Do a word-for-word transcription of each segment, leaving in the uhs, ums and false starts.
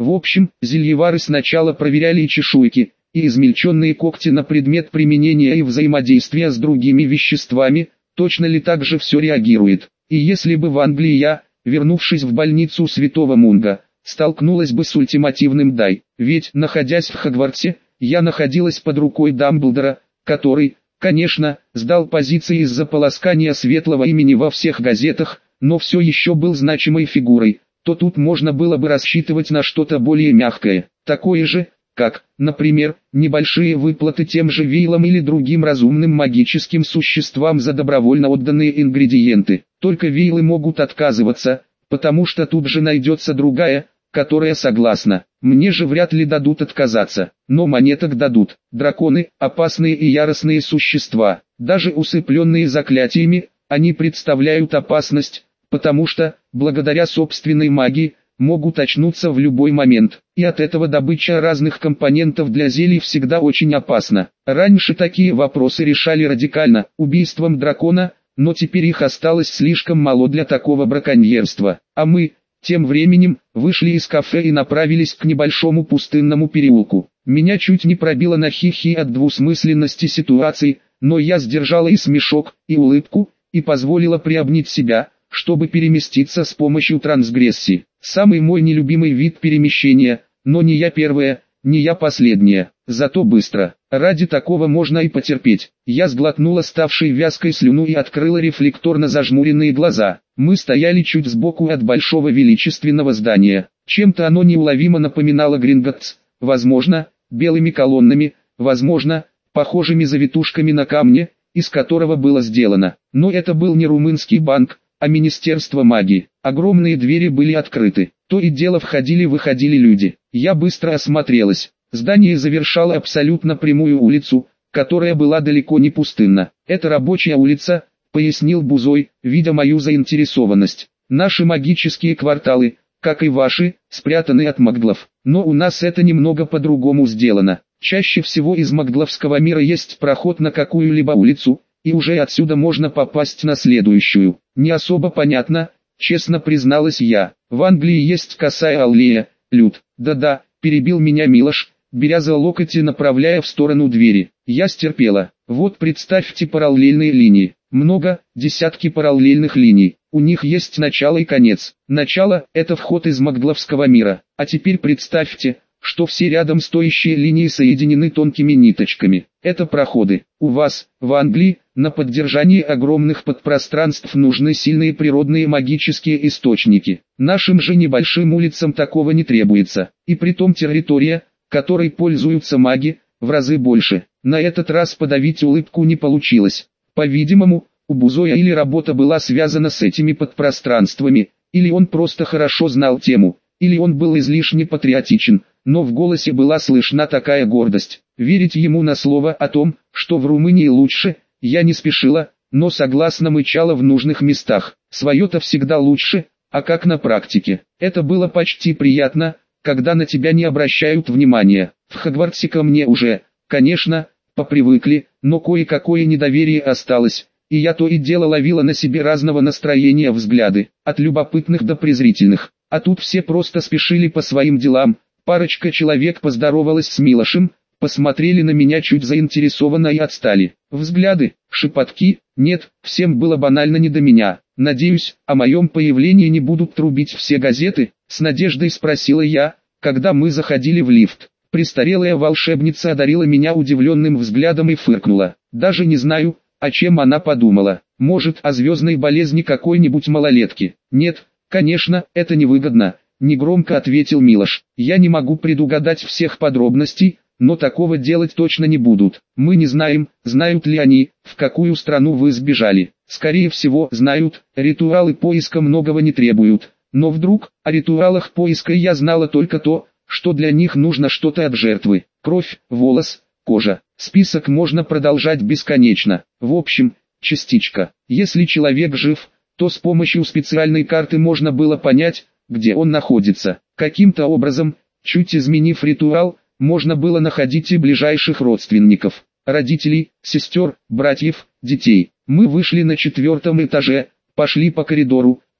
В общем, зельевары сначала проверяли и чешуйки, и измельченные когти на предмет применения и взаимодействия с другими веществами, точно ли так же все реагирует. И если бы в Англии я, вернувшись в больницу Святого Мунга, столкнулась бы с ультимативным «дай», ведь, находясь в Хогвартсе, я находилась под рукой Дамблдора, который, конечно, сдал позиции из-за полоскания светлого имени во всех газетах, но все еще был значимой фигурой, то тут можно было бы рассчитывать на что-то более мягкое, такое же, как, например, небольшие выплаты тем же вейлам или другим разумным магическим существам за добровольно отданные ингредиенты. Только вейлы могут отказываться, потому что тут же найдется другая, которая согласна. Мне же вряд ли дадут отказаться, но монеток дадут. Драконы – опасные и яростные существа, даже усыпленные заклятиями, они представляют опасность, потому что, благодаря собственной магии, могут очнуться в любой момент, и от этого добыча разных компонентов для зелий всегда очень опасна. Раньше такие вопросы решали радикально, убийством дракона, но теперь их осталось слишком мало для такого браконьерства. А мы, тем временем, вышли из кафе и направились к небольшому пустынному переулку. Меня чуть не пробило на хихи от двусмысленности ситуации, но я сдержала и смешок, и улыбку, и позволила приобнять себя, чтобы переместиться с помощью трансгрессии. Самый мой нелюбимый вид перемещения, но не я первая, не я последняя, зато быстро. Ради такого можно и потерпеть. Я сглотнула ставшей вязкой слюну и открыла рефлекторно зажмуренные глаза. Мы стояли чуть сбоку от большого величественного здания. Чем-то оно неуловимо напоминало Гринготтс, возможно, белыми колоннами, возможно, похожими завитушками на камне, из которого было сделано. Но это был не румынский банк, а Министерство магии. Огромные двери были открыты. То и дело входили-выходили люди. Я быстро осмотрелась. Здание завершало абсолютно прямую улицу, которая была далеко не пустынна. «Это рабочая улица», — пояснил Бузой, видя мою заинтересованность. «Наши магические кварталы, как и ваши, спрятаны от маглов. Но у нас это немного по-другому сделано. Чаще всего из магловского мира есть проход на какую-либо улицу, и уже отсюда можно попасть на следующую. Не особо понятно, честно призналась я. В Англии есть косая аллея, Люд. Да-да, перебил меня Милош, беря за локоть и направляя в сторону двери. Я стерпела. Вот представьте параллельные линии. Много, десятки параллельных линий. У них есть начало и конец. Начало – это вход из магловского мира. А теперь представьте, что все рядом стоящие линии соединены тонкими ниточками. Это проходы. У вас, в Англии, на поддержание огромных подпространств нужны сильные природные магические источники. Нашим же небольшим улицам такого не требуется. И притом территория, которой пользуются маги, в разы больше. На этот раз подавить улыбку не получилось. По-видимому, у Бузоя или работа была связана с этими подпространствами, или он просто хорошо знал тему, или он был излишне патриотичен, но в голосе была слышна такая гордость. Верить ему на слово о том, что в Румынии лучше, я не спешила, но согласно мычала в нужных местах. Свое-то всегда лучше, а как на практике. Это было почти приятно, когда на тебя не обращают внимания. В Хогвартсе ко мне уже, конечно, попривыкли, но кое-какое недоверие осталось, и я то и дело ловила на себе разного настроения взгляды, от любопытных до презрительных. А тут все просто спешили по своим делам. Парочка человек поздоровалась с Милошем, посмотрели на меня чуть заинтересованно и отстали. Взгляды, шепотки, нет, всем было банально не до меня. Надеюсь, о моем появлении не будут трубить все газеты, с надеждой спросила я, когда мы заходили в лифт. Престарелая волшебница одарила меня удивленным взглядом и фыркнула. Даже не знаю, о чем она подумала. Может, о звездной болезни какой-нибудь малолетки. Нет, конечно, это невыгодно. Негромко ответил Милош. Я не могу предугадать всех подробностей, но такого делать точно не будут. Мы не знаем, знают ли они, в какую страну вы сбежали. Скорее всего, знают, ритуалы поиска многого не требуют. Но вдруг, о ритуалах поиска я знала только то, что для них нужно что-то от жертвы. Кровь, волос, кожа. Список можно продолжать бесконечно. В общем, частичка. Если человек жив, то с помощью специальной карты можно было понять, где он находится. Каким-то образом, чуть изменив ритуал, можно было находить и ближайших родственников, родителей, сестер, братьев, детей. Мы вышли на четвертом этаже, пошли по коридору,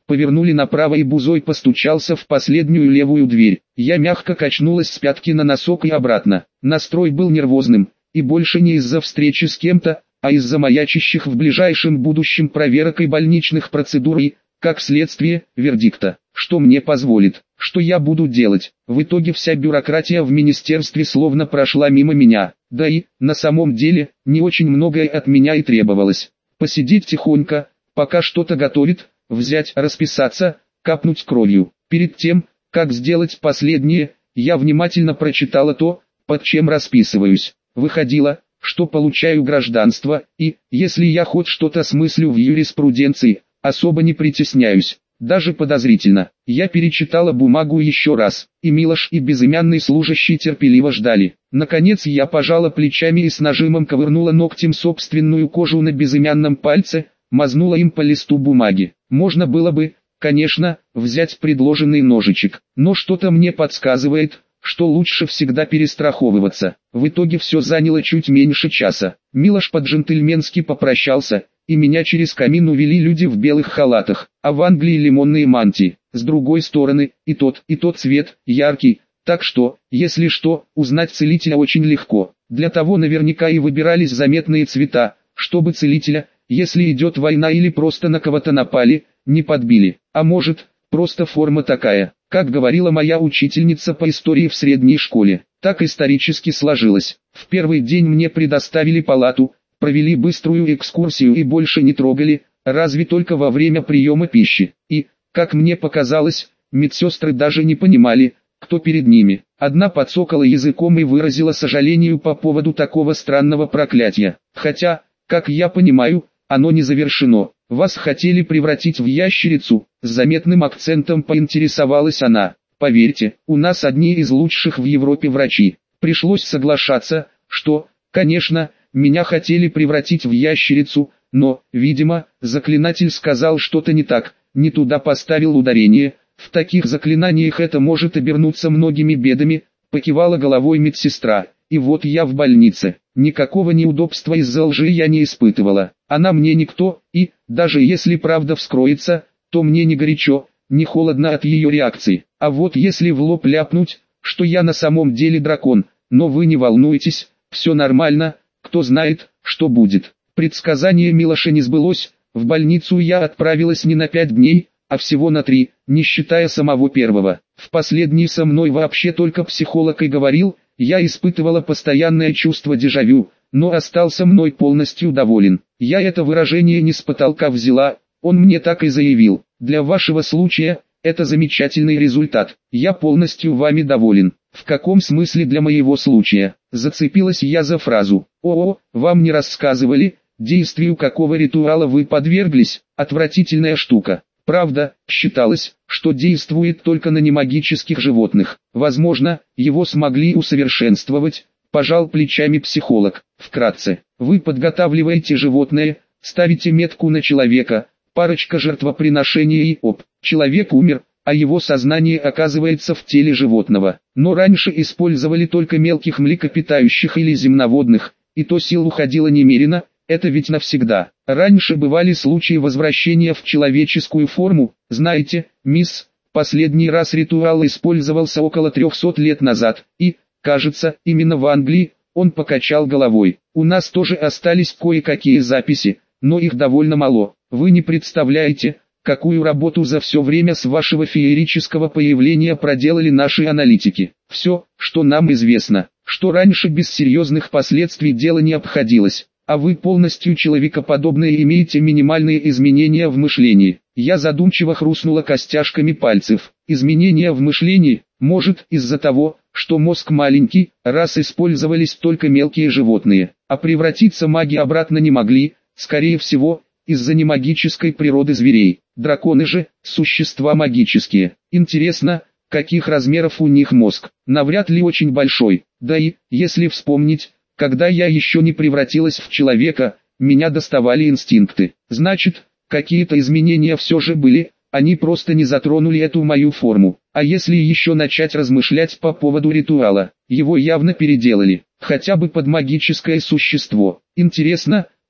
Повернули направо и Бузой постучался в последнюю левую дверь. Я мягко качнулась с пятки на носок и обратно. Настрой был нервозным, и больше не из-за встречи с кем-то, а из-за маячащих в ближайшем будущем проверок и больничных процедур и, как следствие, вердикта. Что мне позволит, что я буду делать. В итоге вся бюрократия в министерстве словно прошла мимо меня. Да и, на самом деле, не очень многое от меня и требовалось. Посидеть тихонько, пока что-то готовит, взять, расписаться, капнуть кровью. Перед тем, как сделать последнее, я внимательно прочитала то, под чем расписываюсь. Выходило, что получаю гражданство, и, если я хоть что-то смыслю в юриспруденции, особо не притесняюсь. Даже подозрительно. Я перечитала бумагу еще раз, и Милош и безымянный служащий терпеливо ждали. Наконец я пожала плечами и с нажимом ковырнула ногтем собственную кожу на безымянном пальце, мазнула им по листу бумаги. Можно было бы, конечно, взять предложенный ножичек, но что-то мне подсказывает, что лучше всегда перестраховываться. В итоге все заняло чуть меньше часа. Милош по-джентльменски попрощался, и меня через камин увели люди в белых халатах, а в Англии лимонные мантии. С другой стороны, и тот, и тот цвет, яркий, так что, если что, узнать целителя очень легко. Для того наверняка и выбирались заметные цвета, чтобы целителя, если идет война или просто на кого-то напали, не подбили. А может, просто форма такая, как говорила моя учительница по истории в средней школе. Так исторически сложилось. В первый день мне предоставили палату, провели быструю экскурсию и больше не трогали, разве только во время приема пищи. И, как мне показалось, медсестры даже не понимали, кто перед ними. Одна подсокала языком и выразила сожаление по поводу такого странного проклятия. Хотя, как я понимаю, оно не завершено. Вас хотели превратить в ящерицу, с заметным акцентом поинтересовалась она. Поверьте, у нас одни из лучших в Европе врачи. Пришлось соглашаться, что, конечно, меня хотели превратить в ящерицу, но, видимо, заклинатель сказал что-то не так, не туда поставил ударение. В таких заклинаниях это может обернуться многими бедами, покивала головой медсестра. И вот я в больнице. Никакого неудобства из-за лжи я не испытывала. Она мне никто, и, даже если правда вскроется, то мне не горячо, не холодно от ее реакции. А вот если в лоб ляпнуть, что я на самом деле дракон, но вы не волнуйтесь, все нормально, кто знает, что будет. Предсказание Милоша не сбылось, в больницу я отправилась не на пять дней, а всего на три, не считая самого первого. В последний со мной вообще только психолог и говорил, я испытывала постоянное чувство дежавю, но остался мной полностью доволен. Я это выражение не с потолка взяла, он мне так и заявил. Для вашего случая, это замечательный результат, я полностью вами доволен. В каком смысле для моего случая? Зацепилась я за фразу. О, вам не рассказывали, действию какого ритуала вы подверглись, отвратительная штука. Правда, считалось, что действует только на немагических животных. Возможно, его смогли усовершенствовать, пожал плечами психолог. Вкратце, вы подготавливаете животное, ставите метку на человека, парочка жертвоприношений и оп, человек умер, а его сознание оказывается в теле животного. Но раньше использовали только мелких млекопитающих или земноводных, и то сил уходило немерено. Это ведь навсегда. Раньше бывали случаи возвращения в человеческую форму, знаете, мисс, последний раз ритуал использовался около трехсот лет назад, и, кажется, именно в Англии, он покачал головой. У нас тоже остались кое-какие записи, но их довольно мало. Вы не представляете, какую работу за все время с вашего феерического появления проделали наши аналитики. Все, что нам известно, что раньше без серьезных последствий дело не обходилось. А вы полностью человекоподобные, имеете минимальные изменения в мышлении. Я задумчиво хрустнула костяшками пальцев. Изменения в мышлении, может, из-за того, что мозг маленький, раз использовались только мелкие животные, а превратиться маги обратно не могли, скорее всего, из-за немагической природы зверей. Драконы же, существа магические. Интересно, каких размеров у них мозг? Навряд ли очень большой. Да и, если вспомнить, когда я еще не превратилась в человека, меня доставали инстинкты. Значит, какие-то изменения все же были, они просто не затронули эту мою форму. А если еще начать размышлять по поводу ритуала, его явно переделали, хотя бы под магическое существо. Интересно,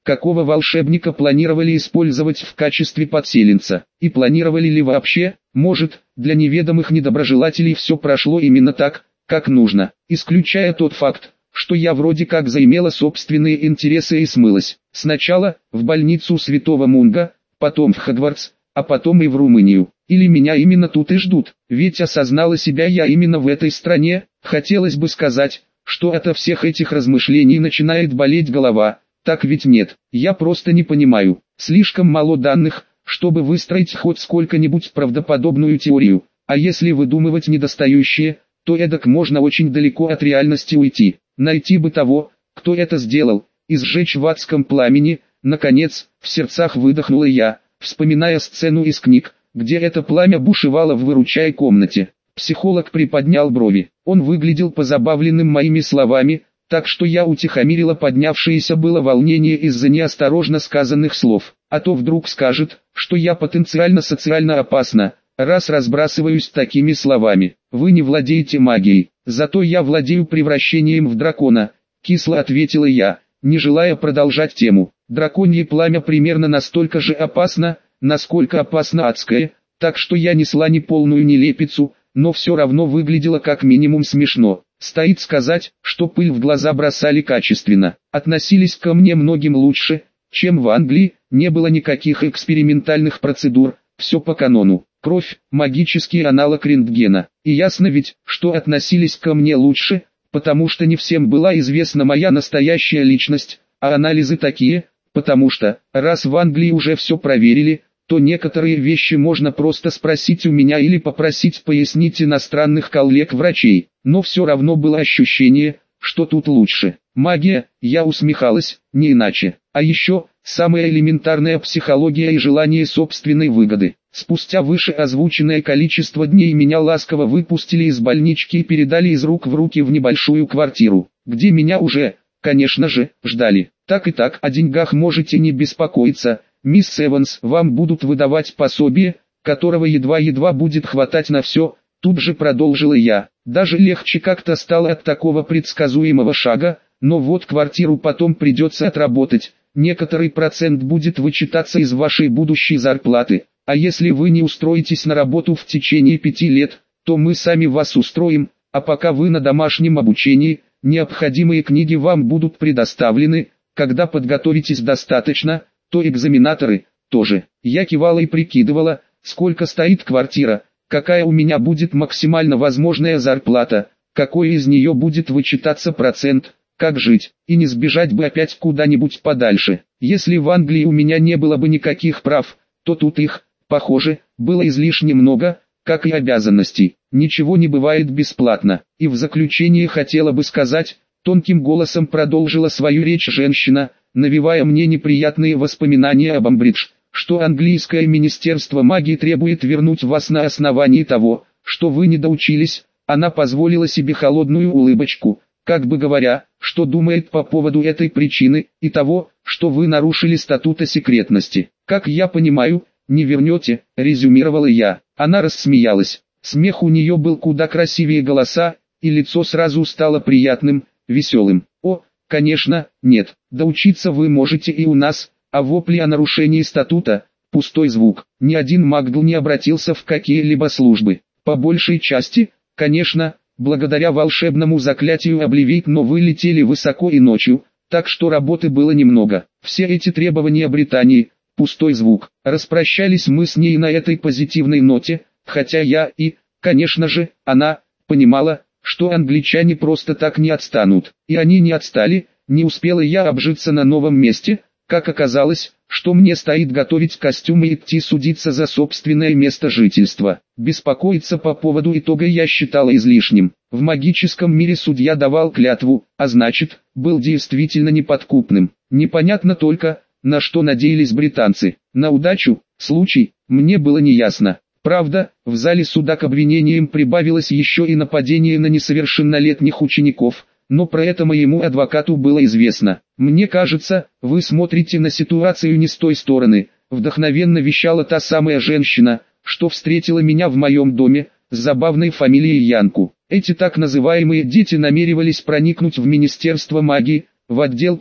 какого волшебника планировали использовать в качестве подселенца, и планировали ли вообще. Может, для неведомых недоброжелателей все прошло именно так, как нужно, исключая тот факт, что я вроде как заимела собственные интересы и смылась. Сначала в больницу Святого Мунга, потом в Хогвартс, а потом и в Румынию. Или меня именно тут и ждут, ведь осознала себя я именно в этой стране. Хотелось бы сказать, что от всех этих размышлений начинает болеть голова. Так ведь нет, я просто не понимаю, слишком мало данных, чтобы выстроить хоть сколько-нибудь правдоподобную теорию, а если выдумывать недостающие, то эдак можно очень далеко от реальности уйти. Найти бы того, кто это сделал, и сжечь в адском пламени. Наконец, в сердцах выдохнула я, вспоминая сцену из книг, где это пламя бушевало в выручай комнате. Психолог приподнял брови, он выглядел позабавленным моими словами, так что я утихомирила поднявшееся было волнение из-за неосторожно сказанных слов. А то вдруг скажет, что я потенциально социально опасна, раз разбрасываюсь такими словами. Вы не владеете магией, зато я владею превращением в дракона, кисло ответила я, не желая продолжать тему. Драконье пламя примерно настолько же опасно, насколько опасно адское, так что я несла неполную нелепицу, но все равно выглядело как минимум смешно. Стоит сказать, что пыль в глаза бросали качественно, относились ко мне многим лучше, чем в Англии, не было никаких экспериментальных процедур, все по канону. Кровь, магический аналог рентгена. И ясно ведь, что относились ко мне лучше, потому что не всем была известна моя настоящая личность, а анализы такие, потому что, раз в Англии уже все проверили, то некоторые вещи можно просто спросить у меня или попросить пояснить иностранных коллег-врачей, но все равно было ощущение, что тут лучше. Магия, я усмехалась, не иначе. А еще, самая элементарная психология и желание собственной выгоды. Спустя вышеозвученное количество дней меня ласково выпустили из больнички и передали из рук в руки в небольшую квартиру, где меня уже, конечно же, ждали. Так и так, о деньгах можете не беспокоиться, мисс Эванс, вам будут выдавать пособие, которого едва-едва будет хватать на все, тут же продолжила я. Даже легче как-то стало от такого предсказуемого шага, но вот квартиру потом придется отработать, некоторый процент будет вычитаться из вашей будущей зарплаты, а если вы не устроитесь на работу в течение пяти лет, то мы сами вас устроим, а пока вы на домашнем обучении, необходимые книги вам будут предоставлены, когда подготовитесь достаточно, то экзаменаторы тоже. Я кивала и прикидывала, сколько стоит квартира, какая у меня будет максимально возможная зарплата, какой из нее будет вычитаться процент, как жить, и не сбежать бы опять куда-нибудь подальше. Если в Англии у меня не было бы никаких прав, то тут их, похоже, было излишне много, как и обязанностей. Ничего не бывает бесплатно. И в заключение хотела бы сказать, тонким голосом продолжила свою речь женщина, навевая мне неприятные воспоминания об Амбридж, что английское министерство магии требует вернуть вас на основании того, что вы не доучились. Она позволила себе холодную улыбочку, как бы говоря, что думает по поводу этой причины, и того, что вы нарушили статут о секретности. Как я понимаю, не вернете, резюмировала я. Она рассмеялась. Смех у нее был куда красивее голоса, и лицо сразу стало приятным, веселым. О, конечно, нет, доучиться вы можете и у нас, а вопли о нарушении статута – пустой звук. Ни один магл не обратился в какие-либо службы. По большей части, конечно, благодаря волшебному заклятию Обливейт, но вы летели высоко и ночью, так что работы было немного. Все эти требования Британии – пустой звук. Распрощались мы с ней на этой позитивной ноте, хотя я и, конечно же, она, понимала, что англичане просто так не отстанут. И они не отстали, не успела я обжиться на новом месте, как оказалось, что мне стоит готовить костюм и идти судиться за собственное место жительства. Беспокоиться по поводу итога я считала излишним. В магическом мире судья давал клятву, а значит, был действительно неподкупным. Непонятно только, на что надеялись британцы. На удачу, случай, мне было неясно. Правда, в зале суда к обвинениям прибавилось еще и нападение на несовершеннолетних учеников, но про это моему адвокату было известно. «Мне кажется, вы смотрите на ситуацию не с той стороны», вдохновенно вещала та самая женщина, что встретила меня в моем доме, с забавной фамилией Янку. Эти так называемые дети намеревались проникнуть в Министерство магии, в отдел тайн,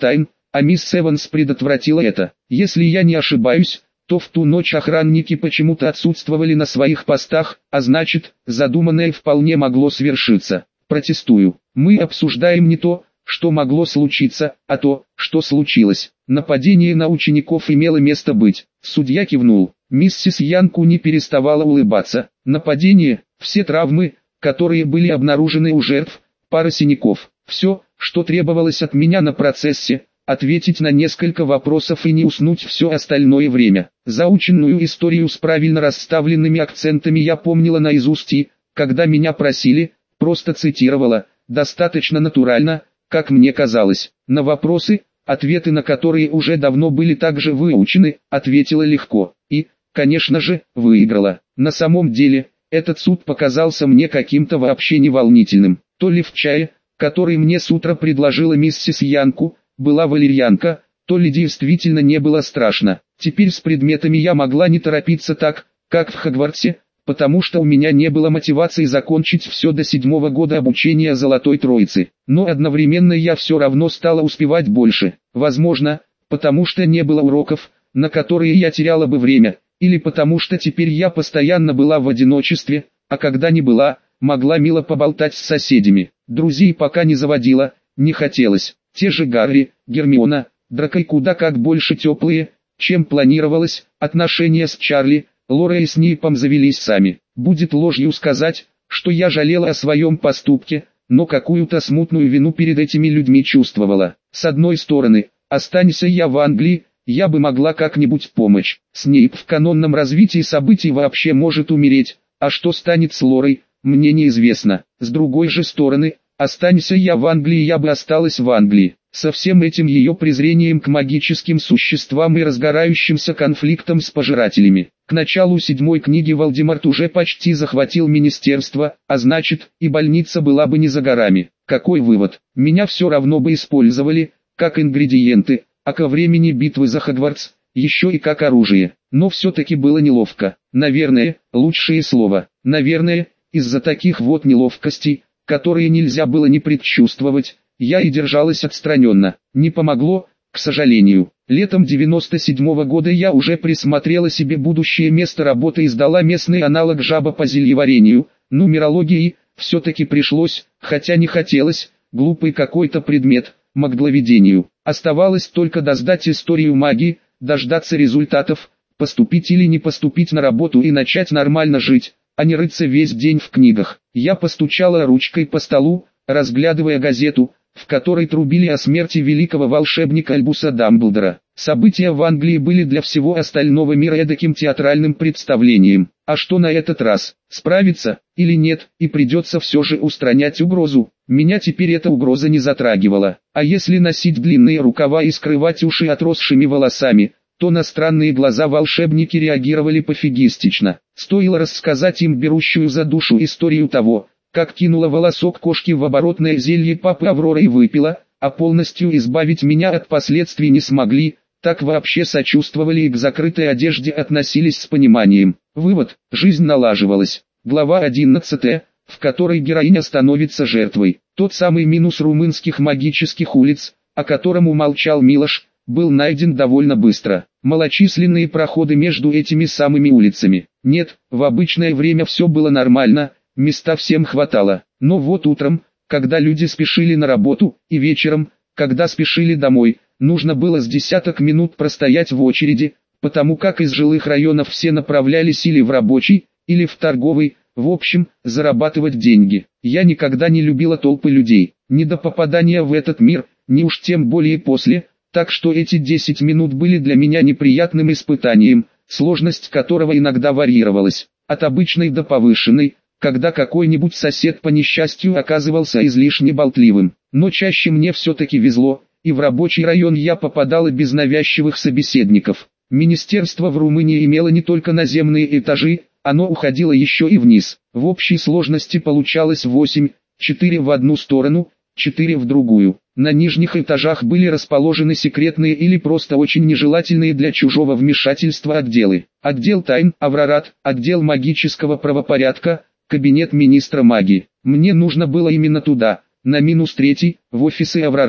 а мисс Эванс предотвратила это. Если я не ошибаюсь, то в ту ночь охранники почему-то отсутствовали на своих постах, а значит, задуманное вполне могло свершиться. Протестую. Мы обсуждаем не то, что могло случиться, а то, что случилось. Нападение на учеников имело место быть. Судья кивнул. Миссис Янку не переставала улыбаться. Нападение, все травмы, которые были обнаружены у жертв, пара синяков. Все, что требовалось от меня на процессе, ответить на несколько вопросов и не уснуть все остальное время. Заученную историю с правильно расставленными акцентами я помнила наизусть и, когда меня просили, просто цитировала, достаточно натурально, как мне казалось. На вопросы, ответы на которые уже давно были также выучены, ответила легко. И, конечно же, выиграла. На самом деле, этот суд показался мне каким-то вообще неволнительным. То ли в чае, который мне с утра предложила миссис Янку, была валерьянка, то ли действительно не было страшно. Теперь с предметами я могла не торопиться так, как в Хогвартсе, потому что у меня не было мотивации закончить все до седьмого года обучения Золотой Троицы. Но одновременно я все равно стала успевать больше. Возможно, потому что не было уроков, на которые я теряла бы время, или потому что теперь я постоянно была в одиночестве, а когда не была, могла мило поболтать с соседями. Друзей пока не заводила, не хотелось. Те же Гарри, Гермиона, Драко и куда как больше теплые, чем планировалось, отношения с Чарли, Лора и Снейпом завелись сами. Будет ложью сказать, что я жалела о своем поступке, но какую-то смутную вину перед этими людьми чувствовала. С одной стороны, останься я в Англии, я бы могла как-нибудь помочь. Снейп в канонном развитии событий вообще может умереть, а что станет с Лорой, мне неизвестно. С другой же стороны, останься я в Англии, я бы осталась в Англии. Со всем этим ее презрением к магическим существам и разгорающимся конфликтом с пожирателями. К началу седьмой книги Волдеморт уже почти захватил министерство, а значит, и больница была бы не за горами. Какой вывод? Меня все равно бы использовали, как ингредиенты, а ко времени битвы за Хогвартс, еще и как оружие. Но все-таки было неловко. Наверное, лучшее слово. Наверное, из-за таких вот неловкостей, которые нельзя было не предчувствовать, я и держалась отстраненно. Не помогло, к сожалению. Летом девяносто седьмого года я уже присмотрела себе будущее место работы и сдала местный аналог жаба по зельеварению, нумерологии, все-таки пришлось, хотя не хотелось, глупый какой-то предмет, магловедению. Оставалось только досдать историю магии, дождаться результатов, поступить или не поступить на работу и начать нормально жить, а не рыться весь день в книгах. Я постучала ручкой по столу, разглядывая газету, в которой трубили о смерти великого волшебника Альбуса Дамблдора. События в Англии были для всего остального мира эдаким театральным представлением. А что на этот раз? Справиться или нет, и придется все же устранять угрозу. Меня теперь эта угроза не затрагивала. А если носить длинные рукава и скрывать уши отросшими волосами, то на странные глаза волшебники реагировали пофигистично. Стоило рассказать им берущую за душу историю того, как кинула волосок кошки в оборотное зелье папы Авроры и выпила, а полностью избавить меня от последствий не смогли, так вообще сочувствовали и к закрытой одежде относились с пониманием. Вывод: жизнь налаживалась. Глава одиннадцатая, в которой героиня становится жертвой. Тот самый минус румынских магических улиц, о котором умолчал Милош, был найден довольно быстро. Малочисленные проходы между этими самыми улицами. Нет, в обычное время все было нормально, места всем хватало. Но вот утром, когда люди спешили на работу, и вечером, когда спешили домой, нужно было с десяток минут простоять в очереди, потому как из жилых районов все направлялись или в рабочий, или в торговый, в общем, зарабатывать деньги. Я никогда не любила толпы людей, ни до попадания в этот мир, ни уж тем более после, так что эти десять минут были для меня неприятным испытанием, сложность которого иногда варьировалась, от обычной до повышенной, когда какой-нибудь сосед по несчастью оказывался излишне болтливым. Но чаще мне все-таки везло, и в рабочий район я попадала без навязчивых собеседников. Министерство в Румынии имело не только наземные этажи, оно уходило еще и вниз. В общей сложности получалось восемь, четыре в одну сторону, четыре в другую. На нижних этажах были расположены секретные или просто очень нежелательные для чужого вмешательства отделы. Отдел тайн, Аврорат, отдел магического правопорядка, кабинет министра магии. Мне нужно было именно туда, на минус третий, в офисы Аврората.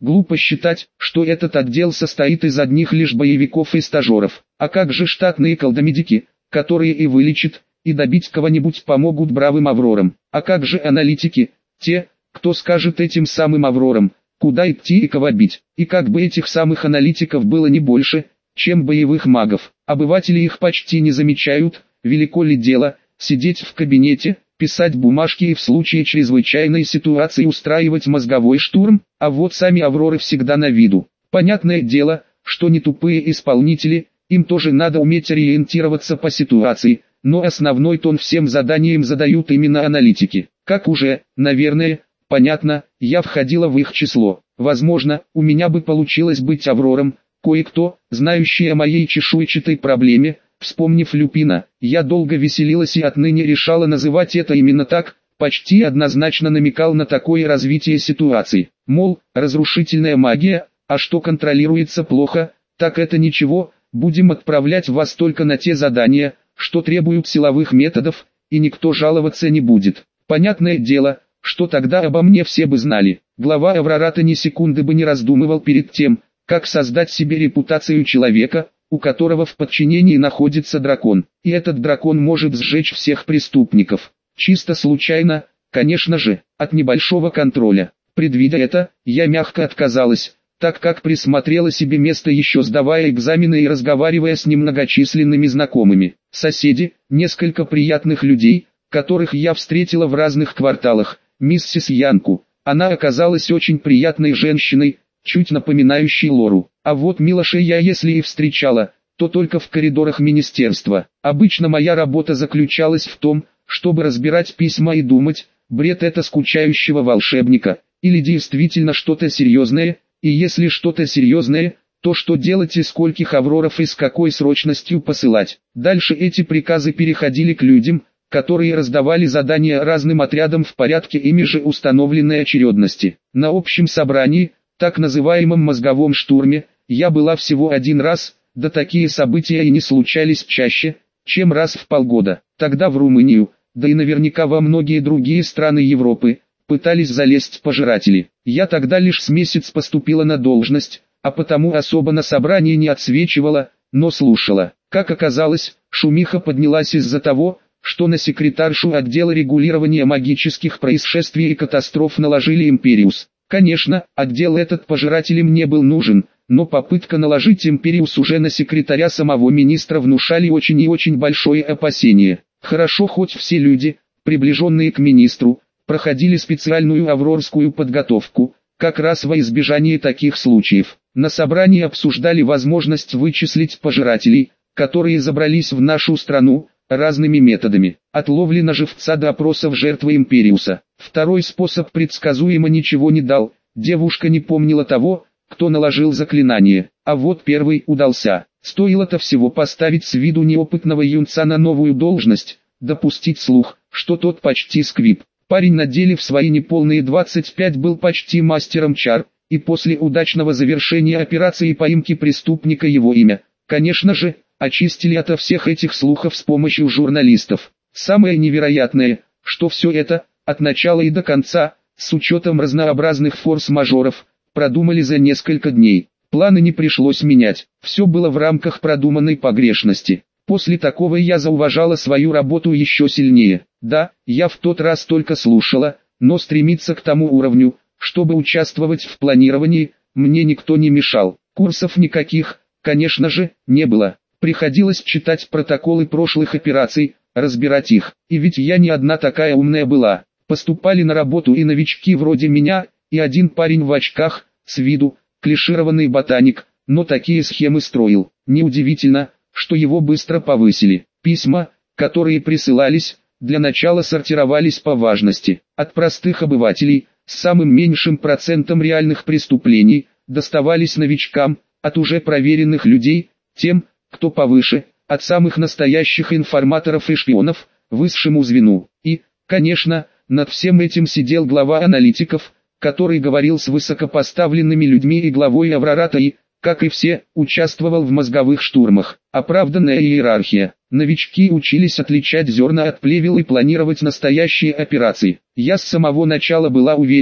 Глупо считать, что этот отдел состоит из одних лишь боевиков и стажеров. А как же штатные колдомедики, которые и вылечат, и добить кого-нибудь помогут бравым аврорам? А как же аналитики, те, кто скажет этим самым аврорам, куда идти и кого бить? И как бы этих самых аналитиков было не больше, чем боевых магов. Обыватели их почти не замечают. Велико ли дело, сидеть в кабинете, писать бумажки и в случае чрезвычайной ситуации устраивать мозговой штурм? А вот сами авроры всегда на виду. Понятное дело, что не тупые исполнители, им тоже надо уметь ориентироваться по ситуации, но основной тон всем заданиям задают именно аналитики. Как уже, наверное, понятно, я входила в их число. Возможно, у меня бы получилось быть аврором. Кое-кто, знающий о моей чешуйчатой проблеме, вспомнив Люпина, я долго веселилась и отныне решала называть это именно так, почти однозначно намекал на такое развитие ситуации. Мол, разрушительная магия, а что контролируется плохо, так это ничего, будем отправлять вас только на те задания, что требуют силовых методов, и никто жаловаться не будет. Понятное дело, что тогда обо мне все бы знали. Глава Аврората ни секунды бы не раздумывал перед тем, как создать себе репутацию человека, у которого в подчинении находится дракон. И этот дракон может сжечь всех преступников. Чисто случайно, конечно же, от небольшого контроля. Предвидя это, я мягко отказалась, так как присмотрела себе место еще сдавая экзамены и разговаривая с немногочисленными знакомыми. Соседи, несколько приятных людей, которых я встретила в разных кварталах. Миссис Янку, она оказалась очень приятной женщиной, чуть напоминающей Лору. А вот Милоша я если и встречала, то только в коридорах министерства. Обычно моя работа заключалась в том, чтобы разбирать письма и думать, бред это скучающего волшебника, или действительно что-то серьезное, и если что-то серьезное, то что делать и скольких авроров и с какой срочностью посылать. Дальше эти приказы переходили к людям, которые раздавали задания разным отрядам в порядке ими же установленной очередности. На общем собрании, так называемом мозговом штурме, я была всего один раз, да такие события и не случались чаще, чем раз в полгода. Тогда в Румынию, да и наверняка во многие другие страны Европы, пытались залезть пожиратели. Я тогда лишь с месяц поступила на должность, а потому особо на собрании не отсвечивала, но слушала. Как оказалось, шумиха поднялась из-за того, что на секретаршу отдела регулирования магических происшествий и катастроф наложили Империус. Конечно, отдел этот пожирателям не был нужен, но попытка наложить Империус уже на секретаря самого министра внушали очень и очень большое опасение. Хорошо хоть все люди, приближенные к министру, проходили специальную аврорскую подготовку, как раз во избежание таких случаев. На собрании обсуждали возможность вычислить пожирателей, которые забрались в нашу страну, разными методами, от ловли на живца до опросов жертвы Империуса. Второй способ предсказуемо ничего не дал, девушка не помнила того, кто наложил заклинание, а вот первый удался. Стоило-то всего поставить с виду неопытного юнца на новую должность, допустить слух, что тот почти сквиб. Парень на деле в свои неполные двадцать пять был почти мастером чар, и после удачного завершения операции поимки преступника его имя, конечно же, очистили ото всех этих слухов с помощью журналистов. Самое невероятное, что все это, от начала и до конца, с учетом разнообразных форс-мажоров, продумали за несколько дней. Планы не пришлось менять, все было в рамках продуманной погрешности. После такого я зауважала свою работу еще сильнее. Да, я в тот раз только слушала, но стремиться к тому уровню, чтобы участвовать в планировании, мне никто не мешал. Курсов никаких, конечно же, не было. Приходилось читать протоколы прошлых операций, разбирать их. И ведь я не одна такая умная была. Поступали на работу и новички вроде меня, и один парень в очках, с виду, клишированный ботаник, но такие схемы строил. Неудивительно, что его быстро повысили. Письма, которые присылались, для начала сортировались по важности. От простых обывателей, с самым меньшим процентом реальных преступлений, доставались новичкам, от уже проверенных людей, тем, кто повыше, от самых настоящих информаторов и шпионов, высшему звену. И, конечно, над всем этим сидел глава аналитиков, который говорил с высокопоставленными людьми и главой Аврората и, как и все, участвовал в мозговых штурмах. Оправданная иерархия. Новички учились отличать зерна от плевел и планировать настоящие операции. Я с самого начала была уверена,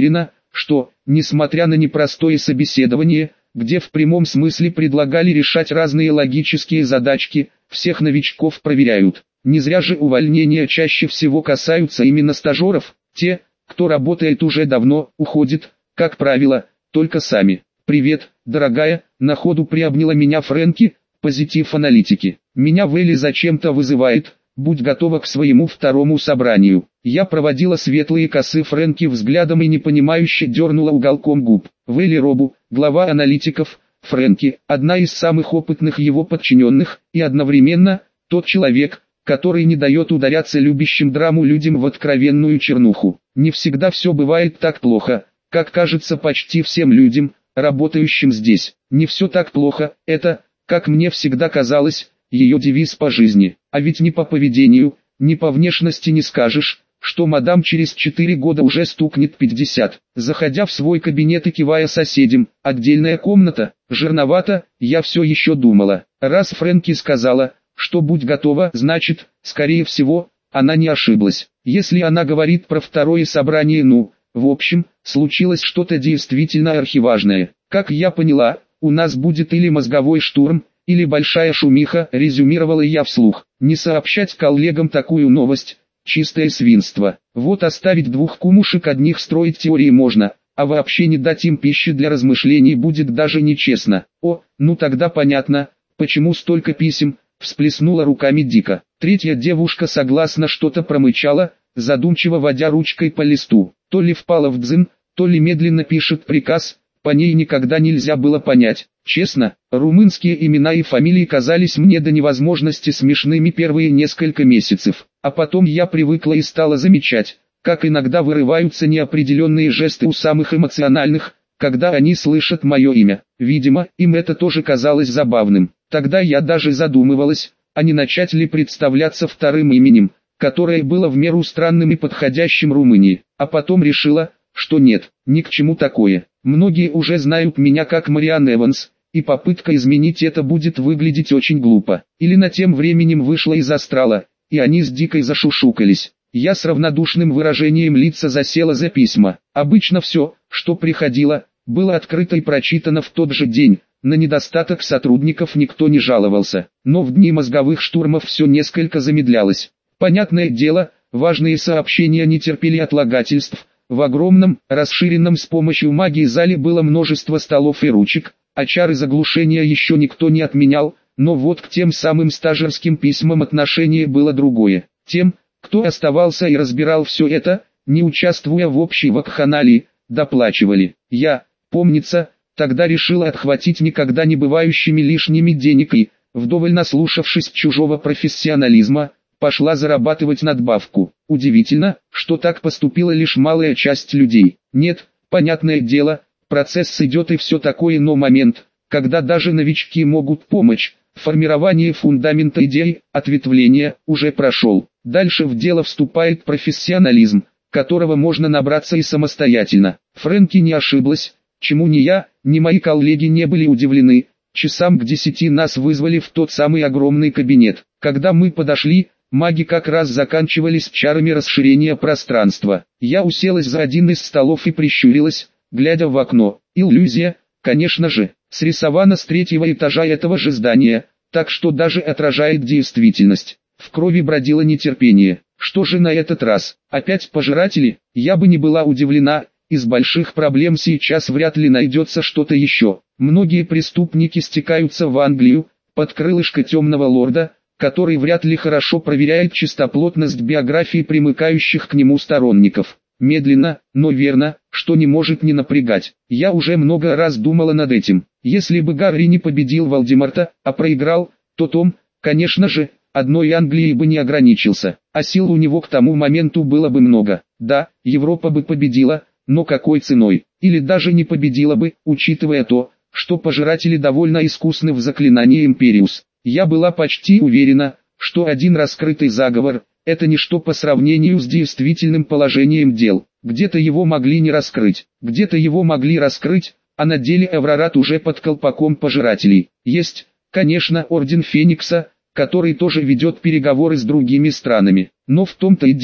что, несмотря на непростое собеседование, где в прямом смысле предлагали решать разные логические задачки, всех новичков проверяют. Не зря же увольнения чаще всего касаются именно стажеров, те, кто работает уже давно, уходят, как правило, только сами. «Привет, дорогая», — на ходу приобняла меня Фрэнки, позитив аналитики. «Меня Вэлли зачем-то вызывает, будь готова к своему второму собранию». Я проводила светлые косы Фрэнки взглядом и непонимающе дернула уголком губ. Вэлли Робу, глава аналитиков, Фрэнки, одна из самых опытных его подчиненных, и одновременно, тот человек, который не дает ударяться любящим драму людям в откровенную чернуху. Не всегда все бывает так плохо, как кажется почти всем людям, работающим здесь. Не все так плохо, это, как мне всегда казалось, ее девиз по жизни. А ведь ни по поведению, ни по внешности не скажешь, что мадам через четыре года уже стукнет пятьдесят. Заходя в свой кабинет и кивая соседям, отдельная комната, жирновато, я все еще думала. Раз Фрэнки сказала, что будь готова, значит, скорее всего, она не ошиблась. Если она говорит про второе собрание, ну, в общем, случилось что-то действительно архиважное. Как я поняла, у нас будет или мозговой штурм, или большая шумиха, резюмировала я вслух. Не сообщать коллегам такую новость – чистое свинство. Вот оставить двух кумушек одних строить теории можно, а вообще не дать им пищи для размышлений будет даже нечестно. О, ну тогда понятно, почему столько писем, всплеснула руками Дика. Третья девушка согласно что-то промычала, задумчиво водя ручкой по листу. То ли впала в дзен, то ли медленно пишет приказ, по ней никогда нельзя было понять. Честно, румынские имена и фамилии казались мне до невозможности смешными первые несколько месяцев, а потом я привыкла и стала замечать, как иногда вырываются неопределенные жесты у самых эмоциональных, когда они слышат мое имя. Видимо, им это тоже казалось забавным. Тогда я даже задумывалась, а не начать ли представляться вторым именем, которое было в меру странным и подходящим Румынии, а потом решила, что нет, ни к чему такое. Многие уже знают меня как Мариан Эванс, и попытка изменить это будет выглядеть очень глупо. Или на тем временем вышла из астрала, и они с Дикой зашушукались. Я с равнодушным выражением лица засела за письма. Обычно все, что приходило, было открыто и прочитано в тот же день. На недостаток сотрудников никто не жаловался. Но в дни мозговых штурмов все несколько замедлялось. Понятное дело, важные сообщения не терпели отлагательств. В огромном, расширенном с помощью магии зале было множество столов и ручек, а чары заглушения еще никто не отменял, но вот к тем самым стажерским письмам отношение было другое. Тем, кто оставался и разбирал все это, не участвуя в общей вакханалии, доплачивали. Я, помнится, тогда решила отхватить никогда не бывающими лишними денег и, вдоволь наслушавшись чужого профессионализма, пошла зарабатывать надбавку. Удивительно, что так поступила лишь малая часть людей. Нет, понятное дело, процесс идет и все такое, но момент, когда даже новички могут помочь, формирование фундамента идей, ответвления, уже прошел. Дальше в дело вступает профессионализм, которого можно набраться и самостоятельно. Фрэнки не ошиблась, чему ни я, ни мои коллеги не были удивлены. Часам к десяти нас вызвали в тот самый огромный кабинет. Когда мы подошли, маги как раз заканчивали с чарами расширения пространства. Я уселась за один из столов и прищурилась, глядя в окно. Иллюзия, конечно же, срисована с третьего этажа этого же здания, так что даже отражает действительность. В крови бродило нетерпение. Что же на этот раз? Опять пожиратели? Я бы не была удивлена, из больших проблем сейчас вряд ли найдется что-то еще. Многие преступники стекаются в Англию, под крылышко темного лорда, который вряд ли хорошо проверяет чистоплотность биографии примыкающих к нему сторонников. Медленно, но верно, что не может не напрягать. Я уже много раз думала над этим. Если бы Гарри не победил Волдеморта, а проиграл, то Том, конечно же, одной Англией бы не ограничился, а сил у него к тому моменту было бы много. Да, Европа бы победила, но какой ценой? Или даже не победила бы, учитывая то, что пожиратели довольно искусны в заклинании Империус. Я была почти уверена, что один раскрытый заговор – это ничто по сравнению с действительным положением дел. Где-то его могли не раскрыть, где-то его могли раскрыть, а на деле Эврорат уже под колпаком пожирателей. Есть, конечно, Орден Феникса, который тоже ведет переговоры с другими странами. Но в том-то и дело,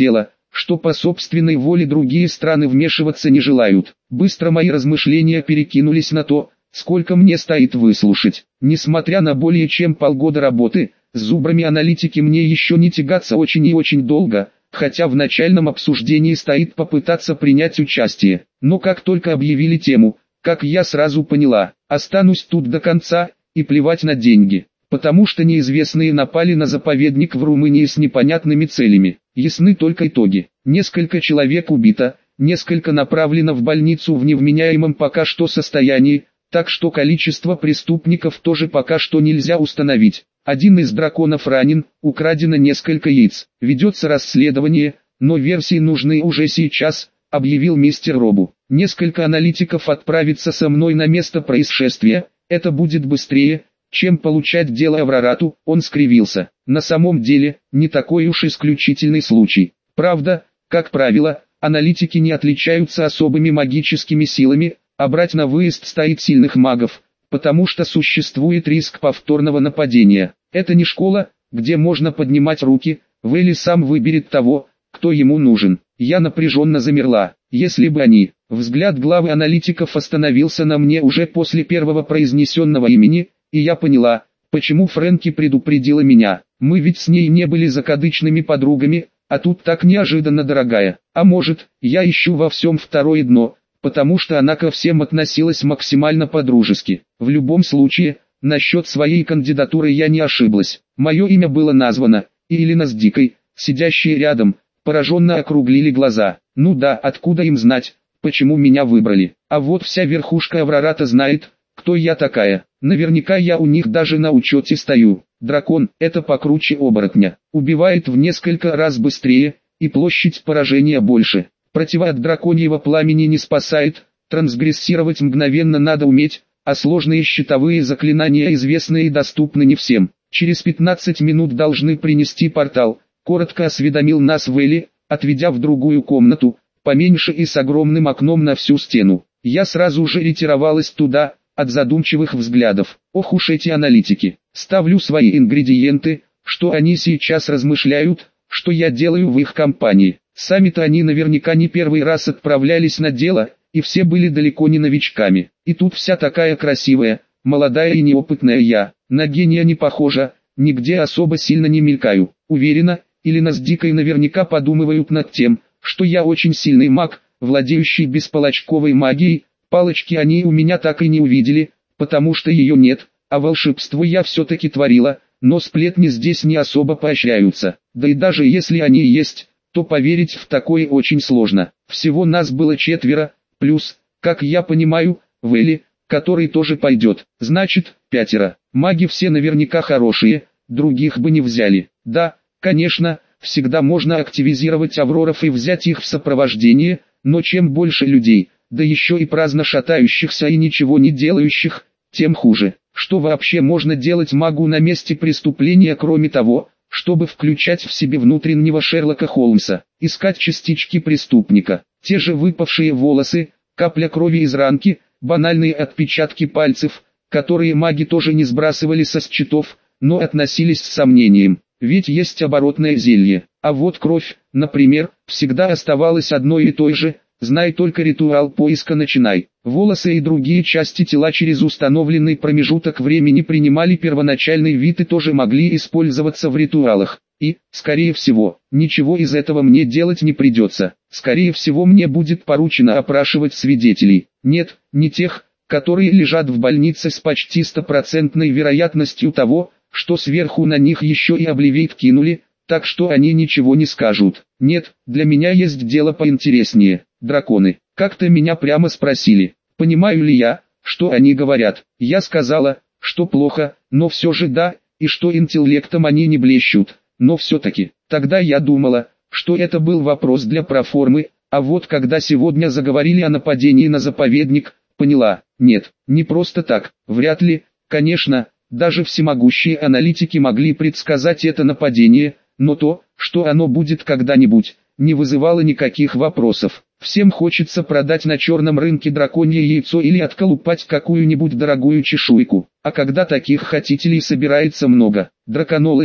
что по собственной воле другие страны вмешиваться не желают. Быстро мои размышления перекинулись на то, сколько мне стоит выслушать. Несмотря на более чем полгода работы, с зубрами аналитики мне еще не тягаться очень и очень долго, хотя в начальном обсуждении стоит попытаться принять участие. Но как только объявили тему, как я сразу поняла, останусь тут до конца, и плевать на деньги. Потому что неизвестные напали на заповедник в Румынии с непонятными целями. Ясны только итоги. Несколько человек убито, несколько направлено в больницу в невменяемом пока что состоянии, так что количество преступников тоже пока что нельзя установить. Один из драконов ранен, украдено несколько яиц. Ведется расследование, но версии нужны уже сейчас, объявил мистер Робу. Несколько аналитиков отправится со мной на место происшествия, это будет быстрее, чем получать дело Аврарату. Он скривился. На самом деле, не такой уж исключительный случай. Правда, как правило, аналитики не отличаются особыми магическими силами, а брать на выезд стоит сильных магов, потому что существует риск повторного нападения. Это не школа, где можно поднимать руки, Вэлли сам выберет того, кто ему нужен. Я напряженно замерла. Если бы они... Взгляд главы аналитиков остановился на мне уже после первого произнесенного имени, и я поняла, почему Фрэнки предупредила меня. Мы ведь с ней не были закадычными подругами, а тут так неожиданно, дорогая. А может, я ищу во всем второе дно, потому что она ко всем относилась максимально по-дружески. В любом случае, насчет своей кандидатуры я не ошиблась. Мое имя было названо, и Элина с Дикой, сидящие рядом, пораженно округлили глаза. Ну да, откуда им знать, почему меня выбрали? А вот вся верхушка Аврарата знает, кто я такая. Наверняка я у них даже на учете стою. Дракон – это покруче оборотня. Убивает в несколько раз быстрее, и площадь поражения больше. Противо от драконьего пламени не спасает, трансгрессировать мгновенно надо уметь, а сложные щитовые заклинания известны и доступны не всем. Через пятнадцать минут должны принести портал, коротко осведомил нас Вэлли, отведя в другую комнату, поменьше и с огромным окном на всю стену. Я сразу же ретировалась туда, от задумчивых взглядов. Ох уж эти аналитики. Ставлю свои ингредиенты, что они сейчас размышляют, что я делаю в их компании. Сами-то они наверняка не первый раз отправлялись на дело, и все были далеко не новичками. И тут вся такая красивая, молодая и неопытная я. На гения не похожа, нигде особо сильно не мелькаю. Уверена, Элина с Дикой наверняка подумывают над тем, что я очень сильный маг, владеющий беспалочковой магией. Палочки они у меня так и не увидели, потому что ее нет, а волшебство я все-таки творила, но сплетни здесь не особо поощряются. Да и даже если они есть, то поверить в такое очень сложно. Всего нас было четверо, плюс, как я понимаю, Вэлли, который тоже пойдет. Значит, пятеро. Маги все наверняка хорошие, других бы не взяли. Да, конечно, всегда можно активизировать авроров и взять их в сопровождение, но чем больше людей, да еще и праздно шатающихся и ничего не делающих, тем хуже. Что вообще можно делать магу на месте преступления, кроме того, чтобы включать в себе внутреннего Шерлока Холмса, искать частички преступника, те же выпавшие волосы, капля крови из ранки, банальные отпечатки пальцев, которые маги тоже не сбрасывали со счетов, но относились с сомнением, ведь есть оборотное зелье, а вот кровь, например, всегда оставалась одной и той же. Знай только ритуал поиска начинай. Волосы и другие части тела через установленный промежуток времени принимали первоначальный вид и тоже могли использоваться в ритуалах. И, скорее всего, ничего из этого мне делать не придется. Скорее всего мне будет поручено опрашивать свидетелей. Нет, не тех, которые лежат в больнице с почти стопроцентной вероятностью того, что сверху на них еще и обливейт кинули, так что они ничего не скажут. Нет, для меня есть дело поинтереснее. Драконы. Как-то меня прямо спросили, понимаю ли я, что они говорят. Я сказала, что плохо, но все же да, и что интеллектом они не блещут. Но все-таки, тогда я думала, что это был вопрос для проформы, а вот когда сегодня заговорили о нападении на заповедник, поняла, нет, не просто так, вряд ли, конечно, даже всемогущие аналитики могли предсказать это нападение, но то, что оно будет когда-нибудь, не вызывало никаких вопросов. Всем хочется продать на черном рынке драконье яйцо или отколупать какую-нибудь дорогую чешуйку. А когда таких хотителей собирается много, драконологи,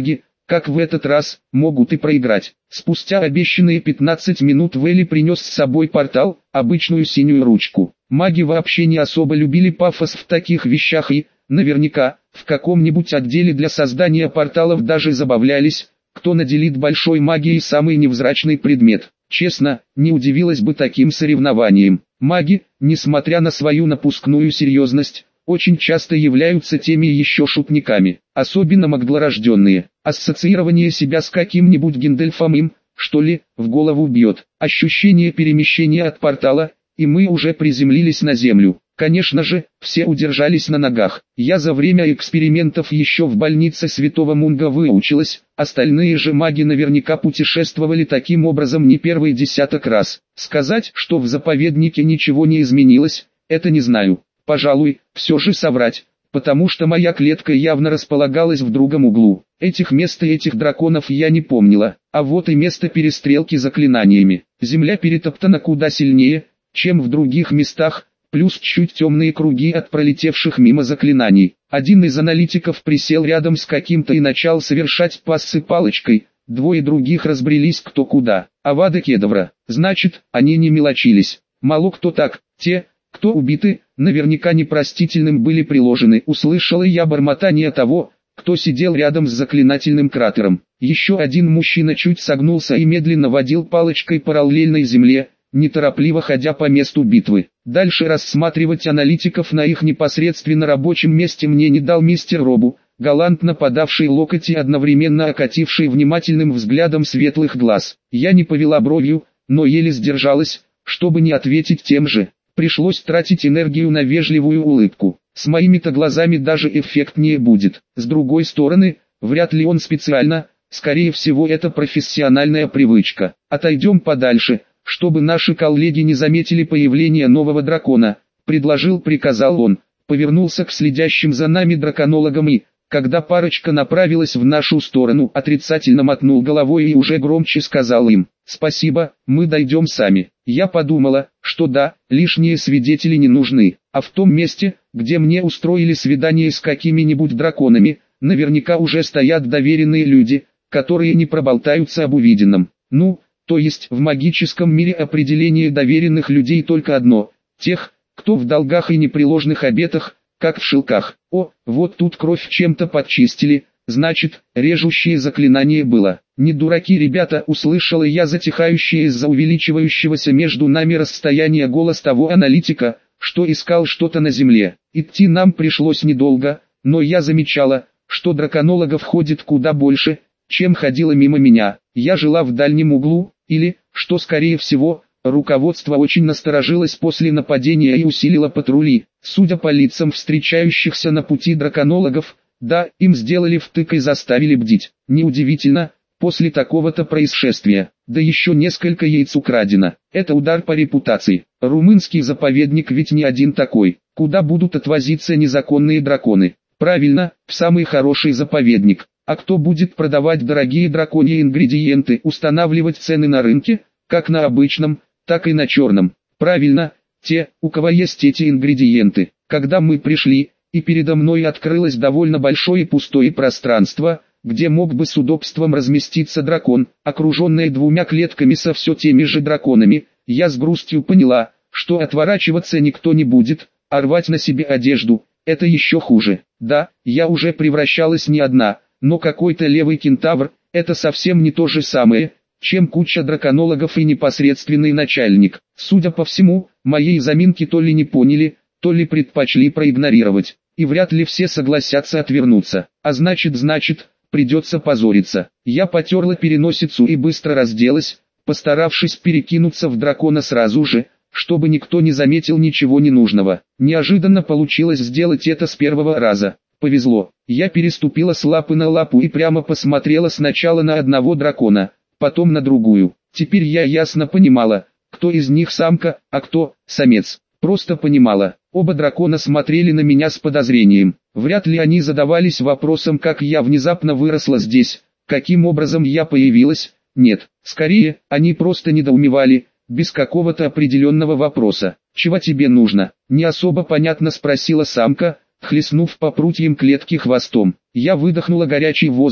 как в этот раз, могут и проиграть. Спустя обещанные пятнадцать минут Вэлли принес с собой портал, обычную синюю ручку. Маги вообще не особо любили пафос в таких вещах и, наверняка, в каком-нибудь отделе для создания порталов даже забавлялись, кто наделит большой магией самый невзрачный предмет. Честно, не удивилась бы таким соревнованием. Маги, несмотря на свою напускную серьезность, очень часто являются теми еще шутниками, особенно маглорожденные. Ассоциирование себя с каким-нибудь Гендельфом им, что ли, в голову бьет. Ощущение перемещения от портала, и мы уже приземлились на землю. Конечно же, все удержались на ногах. Я за время экспериментов еще в больнице Святого Мунга выучилась, остальные же маги наверняка путешествовали таким образом не первый десяток раз. Сказать, что в заповеднике ничего не изменилось, это не знаю. Пожалуй, все же соврать, потому что моя клетка явно располагалась в другом углу. Этих мест и этих драконов я не помнила, а вот и место перестрелки заклинаниями. Земля перетоптана куда сильнее, чем в других местах, плюс чуть темные круги от пролетевших мимо заклинаний. Один из аналитиков присел рядом с каким-то и начал совершать пассы палочкой, двое других разбрелись кто куда. Авада кедавра, значит, они не мелочились. Мало кто так, те, кто убиты, наверняка непростительным были приложены. Услышала я бормотание того, кто сидел рядом с заклинательным кратером. Еще один мужчина чуть согнулся и медленно водил палочкой параллельной земле, неторопливо ходя по месту битвы. Дальше рассматривать аналитиков на их непосредственно рабочем месте мне не дал мистер Робу, галантно подавший локоть и одновременно окативший внимательным взглядом светлых глаз. Я не повела бровью, но еле сдержалась, чтобы не ответить тем же. Пришлось тратить энергию на вежливую улыбку. С моими-то глазами даже эффектнее будет. С другой стороны, вряд ли он специально, скорее всего это профессиональная привычка. Отойдем подальше, чтобы наши коллеги не заметили появление нового дракона, предложил, приказал он, повернулся к следящим за нами драконологам и, когда парочка направилась в нашу сторону, отрицательно мотнул головой и уже громче сказал им: «Спасибо, мы дойдем сами». Я подумала, что да, лишние свидетели не нужны, а в том месте, где мне устроили свидание с какими-нибудь драконами, наверняка уже стоят доверенные люди, которые не проболтаются об увиденном. Ну, то есть в магическом мире определение доверенных людей только одно – тех, кто в долгах и непреложных обетах, как в шелках. О, вот тут кровь чем-то подчистили, значит, режущее заклинание было. Не дураки ребята, услышала я затихающее из-за увеличивающегося между нами расстояния голос того аналитика, что искал что-то на земле. Идти нам пришлось недолго, но я замечала, что драконологов ходит куда больше, чем ходило мимо меня. Я жила в дальнем углу, или, что скорее всего, руководство очень насторожилось после нападения и усилило патрули. Судя по лицам встречающихся на пути драконологов, да, им сделали втык и заставили бдить. Неудивительно, после такого-то происшествия, да еще несколько яиц украдено. Это удар по репутации. Румынский заповедник ведь не один такой. Куда будут отвозиться незаконные драконы? Правильно, в самый хороший заповедник. А кто будет продавать дорогие драконьи ингредиенты, устанавливать цены на рынке, как на обычном, так и на черном? Правильно, те, у кого есть эти ингредиенты. Когда мы пришли, и передо мной открылось довольно большое пустое пространство, где мог бы с удобством разместиться дракон, окруженный двумя клетками со все теми же драконами, я с грустью поняла, что отворачиваться никто не будет, а рвать на себе одежду – это еще хуже. Да, я уже превращалась не одна, но какой-то левый кентавр – это совсем не то же самое, чем куча драконологов и непосредственный начальник. Судя по всему, моей заминки то ли не поняли, то ли предпочли проигнорировать, и вряд ли все согласятся отвернуться. А значит, значит, придется позориться. Я потерла переносицу и быстро разделась, постаравшись перекинуться в дракона сразу же, чтобы никто не заметил ничего ненужного. Неожиданно получилось сделать это с первого раза. Повезло. Я переступила с лапы на лапу и прямо посмотрела сначала на одного дракона, потом на другую. Теперь я ясно понимала, кто из них самка, а кто самец. Просто понимала. Оба дракона смотрели на меня с подозрением. Вряд ли они задавались вопросом, как я внезапно выросла здесь, каким образом я появилась. Нет, скорее, они просто недоумевали, без какого-то определенного вопроса. «Чего тебе нужно?» – не особо понятно спросила самка, хлестнув по прутьям клетки хвостом. Я выдохнула горячий воздух,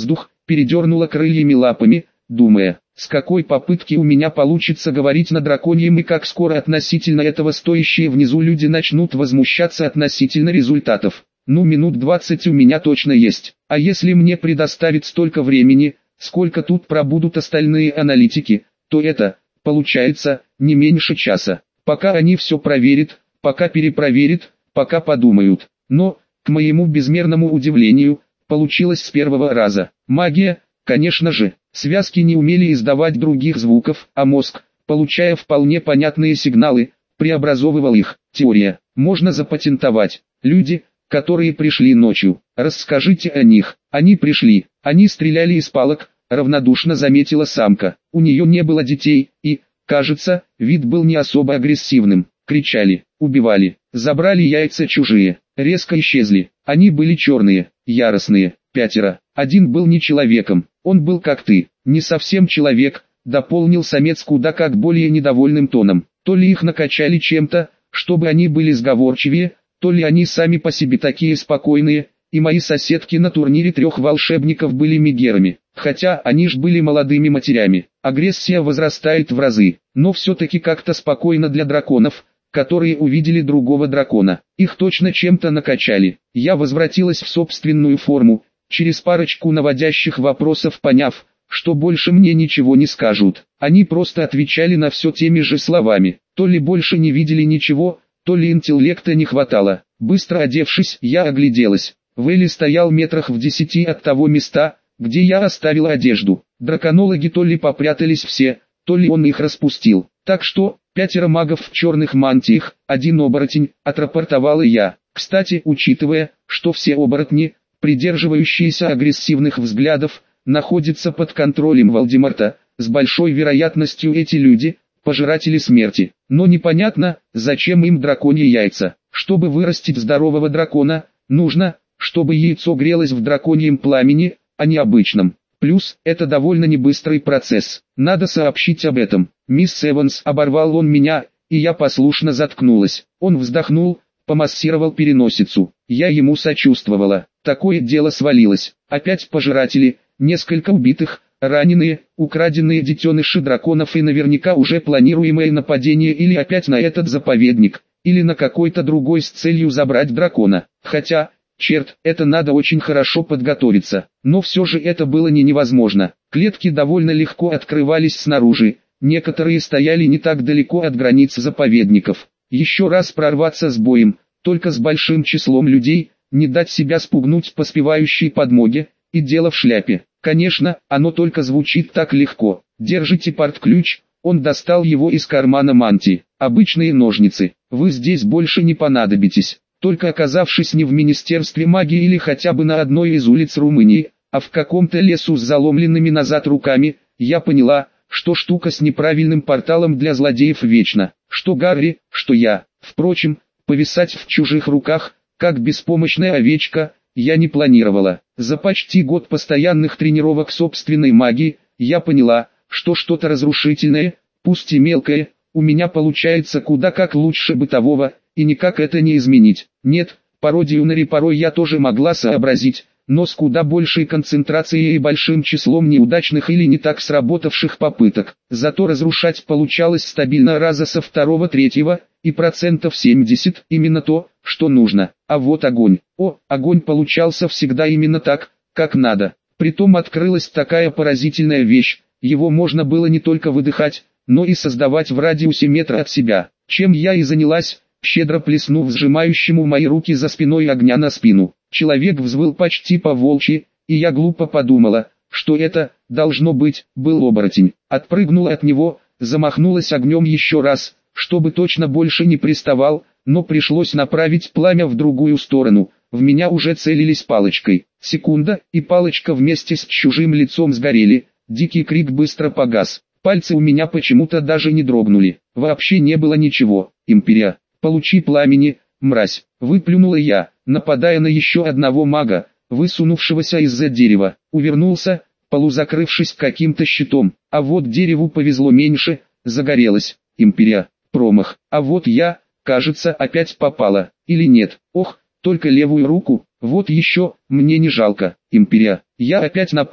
передернула крыльями лапами, думая, с какой попытки у меня получится говорить на драконьем и как скоро относительно этого стоящие внизу люди начнут возмущаться относительно результатов. Ну, минут двадцать у меня точно есть. А если мне предоставить столько времени, сколько тут пробудут остальные аналитики, то это, получается, не меньше часа. Пока они все проверят, пока перепроверят, пока подумают. Но, к моему безмерному удивлению, получилось с первого раза. Магия, конечно же, связки не умели издавать других звуков, а мозг, получая вполне понятные сигналы, преобразовывал их. Теория можно запатентовать. Люди, которые пришли ночью, расскажите о них. Они пришли, они стреляли из палок, равнодушно заметила самка. У нее не было детей, и, кажется, вид был не особо агрессивным. Кричали, убивали, забрали яйца чужие, резко исчезли. Они были черные, яростные, пятеро. Один был не человеком, он был как ты, не совсем человек, дополнил самец куда как более недовольным тоном. То ли их накачали чем-то, чтобы они были сговорчивее, то ли они сами по себе такие спокойные, и мои соседки на турнире трех волшебников были мегерами, хотя они ж были молодыми матерями. Агрессия возрастает в разы, но все-таки как-то спокойно для драконов, которые увидели другого дракона. Их точно чем-то накачали. Я возвратилась в собственную форму, через парочку наводящих вопросов поняв, что больше мне ничего не скажут. Они просто отвечали на все теми же словами, то ли больше не видели ничего, то ли интеллекта не хватало. Быстро одевшись, я огляделась. Вэлли стоял метрах в десяти от того места, где я оставила одежду. Драконологи то ли попрятались все, то ли он их распустил. Так что, пятеро магов в черных мантиях, один оборотень, отрапортовала я. Кстати, учитывая, что все оборотни, придерживающиеся агрессивных взглядов, находятся под контролем Волдеморта, с большой вероятностью эти люди – пожиратели смерти. Но непонятно, зачем им драконьи яйца. Чтобы вырастить здорового дракона, нужно, чтобы яйцо грелось в драконьем пламени, а не обычном. Плюс, это довольно небыстрый процесс. Надо сообщить об этом. Мисс Эванс, оборвал он меня, и я послушно заткнулась. Он вздохнул, помассировал переносицу. Я ему сочувствовала. Такое дело свалилось. Опять пожиратели, несколько убитых, раненые, украденные детеныши драконов и наверняка уже планируемое нападение или опять на этот заповедник, или на какой-то другой с целью забрать дракона. Хотя, черт, это надо очень хорошо подготовиться. Но все же это было не невозможно. Клетки довольно легко открывались снаружи, некоторые стояли не так далеко от границ заповедников. Еще раз прорваться с боем, только с большим числом людей, не дать себя спугнуть поспевающей подмоге, и дело в шляпе. Конечно, оно только звучит так легко. Держите порт-ключ, он достал его из кармана мантии. Обычные ножницы, вы здесь больше не понадобитесь. Только оказавшись не в Министерстве магии или хотя бы на одной из улиц Румынии, а в каком-то лесу с заломленными назад руками, я поняла, что штука с неправильным порталом для злодеев вечна. Что Гарри, что я. Впрочем, повисать в чужих руках, как беспомощная овечка, я не планировала. За почти год постоянных тренировок собственной магии, я поняла, что что-то разрушительное, пусть и мелкое, у меня получается куда как лучше бытового, и никак это не изменить. Нет, пародию на репорой я тоже могла сообразить, но с куда большей концентрацией и большим числом неудачных или не так сработавших попыток. Зато разрушать получалось стабильно раза со второго-третьего, и процентов семьдесят именно то, что нужно. А вот огонь. О, огонь получался всегда именно так, как надо. Притом открылась такая поразительная вещь, его можно было не только выдыхать, но и создавать в радиусе метра от себя. Чем я и занялась, щедро плеснув сжимающему мои руки за спиной огня на спину. Человек взвыл почти по-волчьи, и я глупо подумала, что это, должно быть, был оборотень. Отпрыгнула от него, замахнулась огнем еще раз, чтобы точно больше не приставал, но пришлось направить пламя в другую сторону. В меня уже целились палочкой. Секунда, и палочка вместе с чужим лицом сгорели. Дикий крик быстро погас. Пальцы у меня почему-то даже не дрогнули. Вообще не было ничего. Империя, получи пламени, мразь. Выплюнула я, нападая на еще одного мага, высунувшегося из-за дерева. Увернулся, полузакрывшись каким-то щитом. А вот дереву повезло меньше, загорелось. Империя, промах. А вот я, кажется, опять попала. Или нет? Ох, только левую руку. Вот еще, мне не жалко. Империя, я опять напала.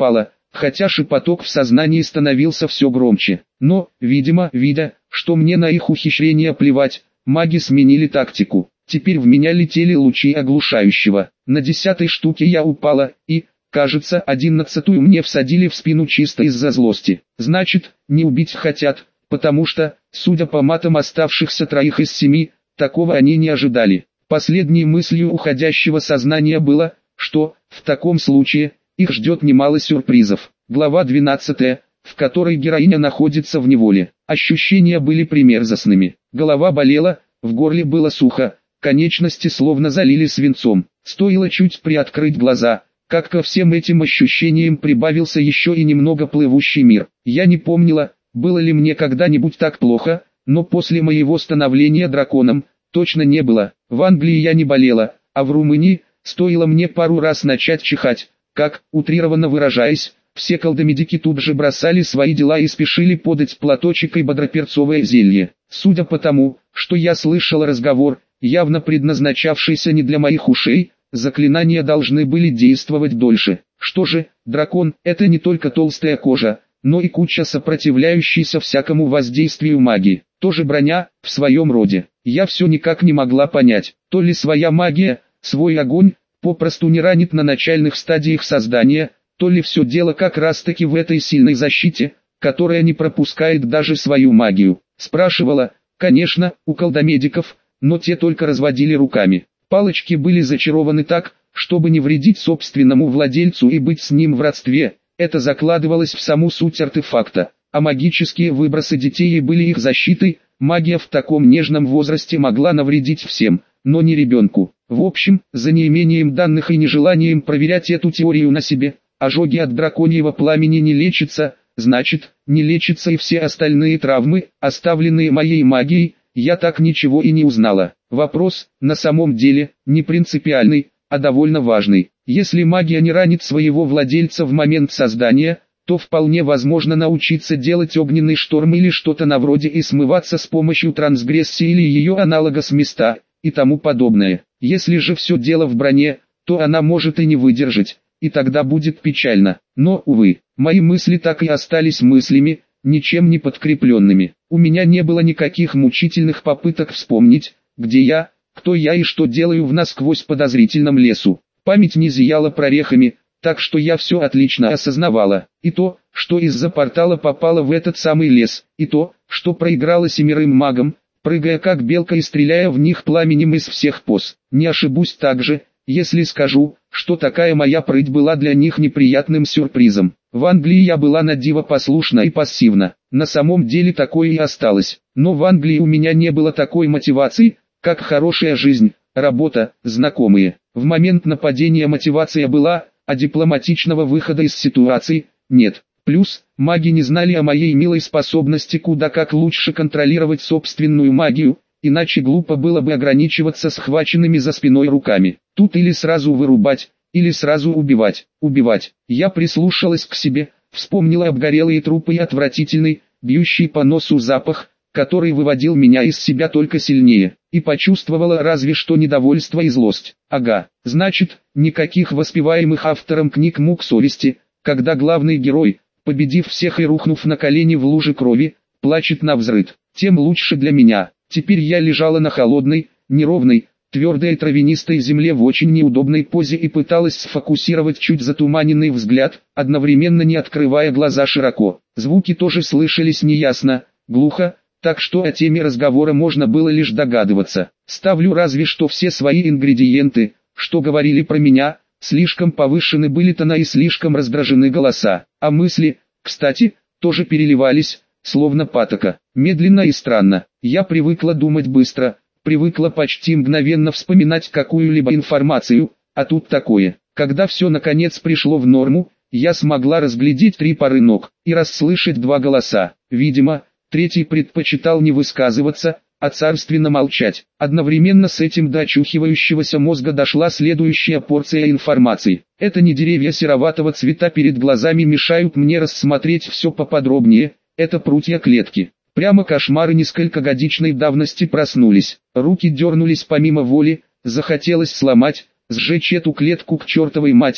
хотя шепоток в сознании становился все громче. Но, видимо, видя, что мне на их ухищрения плевать, маги сменили тактику. Теперь в меня летели лучи оглушающего. На десятой штуке я упала, и, кажется, одиннадцатую мне всадили в спину чисто из-за злости. Значит, не убить хотят, потому что, судя по матам оставшихся троих из семи, такого они не ожидали. Последней мыслью уходящего сознания было, что, в таком случае, их ждет немало сюрпризов. Глава двенадцатая, в которой героиня находится в неволе. Ощущения были примерзостными. Голова болела, в горле было сухо, конечности словно залили свинцом. Стоило чуть приоткрыть глаза, как ко всем этим ощущениям прибавился еще и немного плывущий мир. Я не помнила, было ли мне когда-нибудь так плохо, но после моего становления драконом, точно не было. В Англии я не болела, а в Румынии, стоило мне пару раз начать чихать, как, утрированно выражаясь, все колдомедики тут же бросали свои дела и спешили подать платочек и бодроперцовое зелье. Судя по тому, что я слышал разговор, явно предназначавшийся не для моих ушей, заклинания должны были действовать дольше. Что же, дракон – это не только толстая кожа, но и куча сопротивляющейся всякому воздействию магии. Тоже броня, в своем роде. Я все никак не могла понять, то ли своя магия, свой огонь, попросту не ранит на начальных стадиях создания, то ли все дело как раз таки в этой сильной защите, которая не пропускает даже свою магию. Спрашивала, конечно, у колдомедиков, но те только разводили руками. Палочки были зачарованы так, чтобы не вредить собственному владельцу и быть с ним в родстве. Это закладывалось в саму суть артефакта, а магические выбросы детей были их защитой. Магия в таком нежном возрасте могла навредить всем, но не ребенку. В общем, за неимением данных и нежеланием проверять эту теорию на себе, ожоги от драконьего пламени не лечатся, значит, не лечатся и все остальные травмы, оставленные моей магией. Я так ничего и не узнала. Вопрос, на самом деле, не принципиальный, а довольно важный. Если магия не ранит своего владельца в момент создания, то вполне возможно научиться делать огненный шторм или что-то на вроде и смываться с помощью трансгрессии или ее аналога с места, и тому подобное. Если же все дело в броне, то она может и не выдержать, и тогда будет печально. Но, увы, мои мысли так и остались мыслями, ничем не подкрепленными. У меня не было никаких мучительных попыток вспомнить, где я, кто я и что делаю в насквозь подозрительном лесу. Память не зияла прорехами, так что я все отлично осознавала. И то, что из-за портала попало в этот самый лес, и то, что проиграла семерым магам, прыгая как белка и стреляя в них пламенем из всех поз. Не ошибусь также, если скажу, что такая моя прыть была для них неприятным сюрпризом. В Англии я была на диво послушна и пассивна. На самом деле такое и осталось. Но в Англии у меня не было такой мотивации, как хорошая жизнь, работа, знакомые. В момент нападения мотивация была, а дипломатичного выхода из ситуации нет. Плюс, маги не знали о моей милой способности куда как лучше контролировать собственную магию, иначе глупо было бы ограничиваться схваченными за спиной руками. Тут или сразу вырубать, или сразу убивать. Убивать. Я прислушалась к себе, вспомнила обгорелые трупы и отвратительный, бьющий по носу запах, который выводил меня из себя только сильнее, и почувствовала разве что недовольство и злость. Ага, значит, никаких воспеваемых автором книг мук совести, когда главный герой, победив всех и рухнув на колени в луже крови, плачет навзрыд. Тем лучше для меня. Теперь я лежала на холодной, неровной, твердой травянистой земле в очень неудобной позе и пыталась сфокусировать чуть затуманенный взгляд, одновременно не открывая глаза широко. Звуки тоже слышались неясно, глухо, так что о теме разговора можно было лишь догадываться. Ставлю разве что все свои ингредиенты, что говорили про меня, слишком повышены были тона и слишком раздражены голоса, а мысли, кстати, тоже переливались, словно патока, медленно и странно. Я привыкла думать быстро, привыкла почти мгновенно вспоминать какую-либо информацию, а тут такое. Когда все наконец пришло в норму, я смогла разглядеть три пары ног и расслышать два голоса. Видимо, третий предпочитал не высказываться, а царственно молчать. Одновременно с этим до очухивающегося мозга дошла следующая порция информации. Это не деревья сероватого цвета перед глазами мешают мне рассмотреть все поподробнее, это прутья клетки. Прямо кошмары несколькогодичной давности проснулись. Руки дернулись помимо воли, захотелось сломать, сжечь эту клетку к чертовой матери,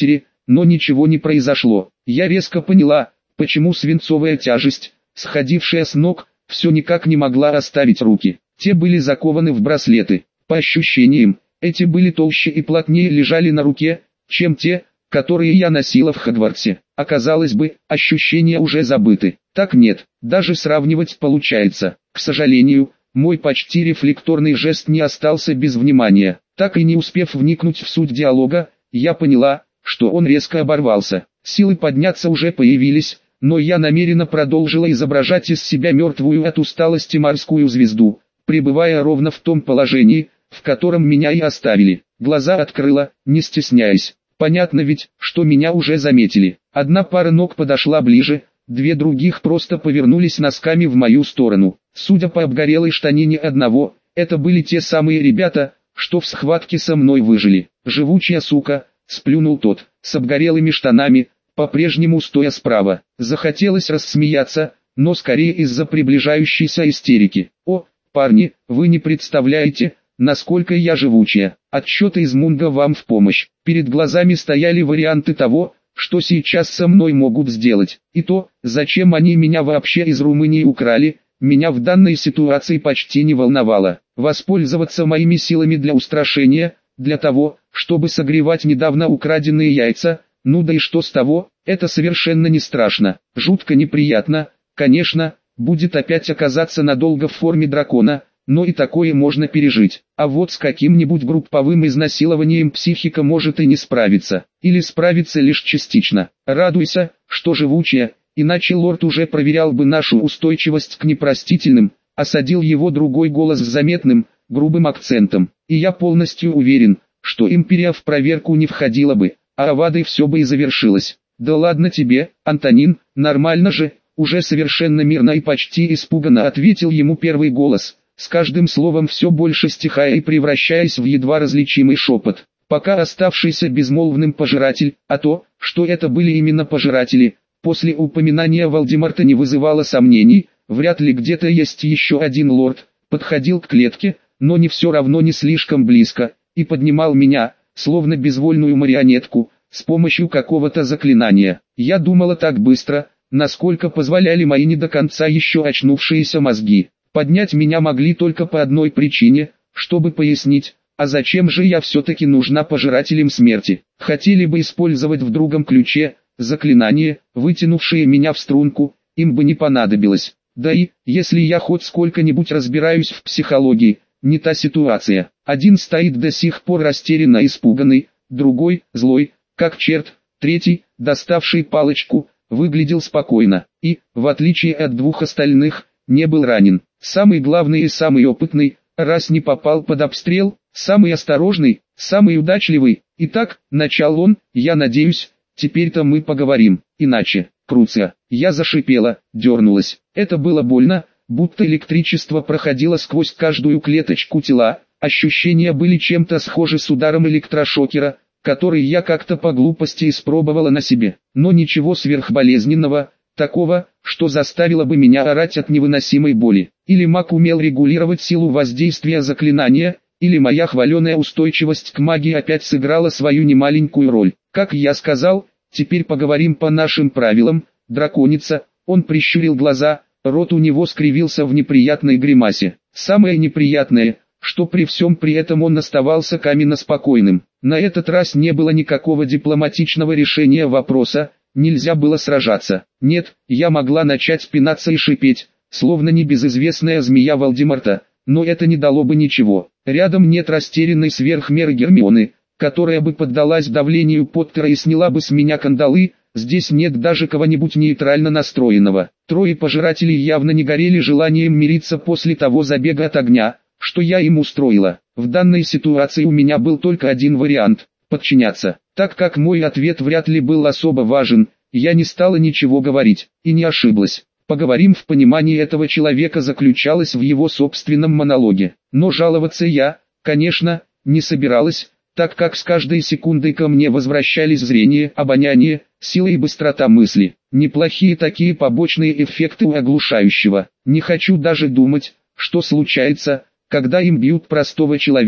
но ничего не произошло. Я резко поняла, почему свинцовая тяжесть, сходившая с ног, все никак не могла оставить руки. Те были закованы в браслеты. По ощущениям, эти были толще и плотнее лежали на руке, чем те, которые я носила в Хогвартсе. Оказалось бы, ощущения уже забыты. Так нет, даже сравнивать получается. К сожалению, мой почти рефлекторный жест не остался без внимания. Так и не успев вникнуть в суть диалога, я поняла, что он резко оборвался. Силы подняться уже появились, но я намеренно продолжила изображать из себя мертвую от усталости морскую звезду, пребывая ровно в том положении, в котором меня и оставили. Глаза открыла, не стесняясь. Понятно ведь, что меня уже заметили. Одна пара ног подошла ближе, две других просто повернулись носками в мою сторону. Судя по обгорелой штанине одного, это были те самые ребята, что в схватке со мной выжили. Живучая сука, сплюнул тот, с обгорелыми штанами, по-прежнему стоя справа. Захотелось рассмеяться, но скорее из-за приближающейся истерики. О, парни, вы не представляете, насколько я живучая. Отчеты из Мунга вам в помощь. Перед глазами стояли варианты того, что сейчас со мной могут сделать. И то, зачем они меня вообще из Румынии украли, меня в данной ситуации почти не волновало. Воспользоваться моими силами для устрашения, для того, чтобы согревать недавно украденные яйца, ну да и что с того, это совершенно не страшно. Жутко неприятно, конечно, будет опять оказаться надолго в форме дракона, но и такое можно пережить. А вот с каким-нибудь групповым изнасилованием психика может и не справиться, или справиться лишь частично. Радуйся, что живучая, иначе лорд уже проверял бы нашу устойчивость к непростительным, осадил его другой голос с заметным, грубым акцентом. И я полностью уверен, что империя в проверку не входила бы, а авадой все бы и завершилось. Да ладно тебе, Антонин, нормально же, уже совершенно мирно и почти испуганно ответил ему первый голос, с каждым словом все больше стихая и превращаясь в едва различимый шепот. Пока оставшийся безмолвным пожиратель, а то, что это были именно пожиратели, после упоминания Волдемарта не вызывало сомнений, вряд ли где-то есть еще один лорд, подходил к клетке, но не все равно не слишком близко, и поднимал меня, словно безвольную марионетку, с помощью какого-то заклинания. Я думала так быстро, насколько позволяли мои не до конца еще очнувшиеся мозги. Поднять меня могли только по одной причине, чтобы пояснить, а зачем же я все-таки нужна пожирателям смерти. Хотели бы использовать в другом ключе, заклинание, вытянувшее меня в струнку, им бы не понадобилось. Да и, если я хоть сколько-нибудь разбираюсь в психологии, не та ситуация. Один стоит до сих пор растерянно испуганный, другой, злой, как черт, третий, доставший палочку, выглядел спокойно, и, в отличие от двух остальных, не был ранен. Самый главный и самый опытный, раз не попал под обстрел, самый осторожный, самый удачливый. Итак, начал он, я надеюсь, теперь-то мы поговорим, иначе, Круция. Я зашипела, дернулась. Это было больно, будто электричество проходило сквозь каждую клеточку тела. Ощущения были чем-то схожи с ударом электрошокера, который я как-то по глупости испробовала на себе. Но ничего сверхболезненного, такого, что заставило бы меня орать от невыносимой боли. Или маг умел регулировать силу воздействия заклинания, или моя хваленая устойчивость к магии опять сыграла свою немаленькую роль. Как я сказал, теперь поговорим по нашим правилам. Драконица, он прищурил глаза, рот у него скривился в неприятной гримасе. Самое неприятное, что при всем при этом он оставался каменно спокойным. На этот раз не было никакого дипломатичного решения вопроса, нельзя было сражаться. Нет, я могла начать пинаться и шипеть, словно небезызвестная змея Волдемарта, но это не дало бы ничего. Рядом нет растерянной сверх меры Гермионы, которая бы поддалась давлению Поттера и сняла бы с меня кандалы. Здесь нет даже кого-нибудь нейтрально настроенного. Трое пожирателей явно не горели желанием мириться после того забега от огня, что я им устроила. В данной ситуации у меня был только один вариант – подчиняться. Так как мой ответ вряд ли был особо важен, я не стала ничего говорить, и не ошиблась. Поговорим в понимании этого человека заключалось в его собственном монологе. Но жаловаться я, конечно, не собиралась, так как с каждой секундой ко мне возвращались зрение, обоняние, сила и быстрота мысли. Неплохие такие побочные эффекты у оглушающего. Не хочу даже думать, что случается, когда им бьют простого человека,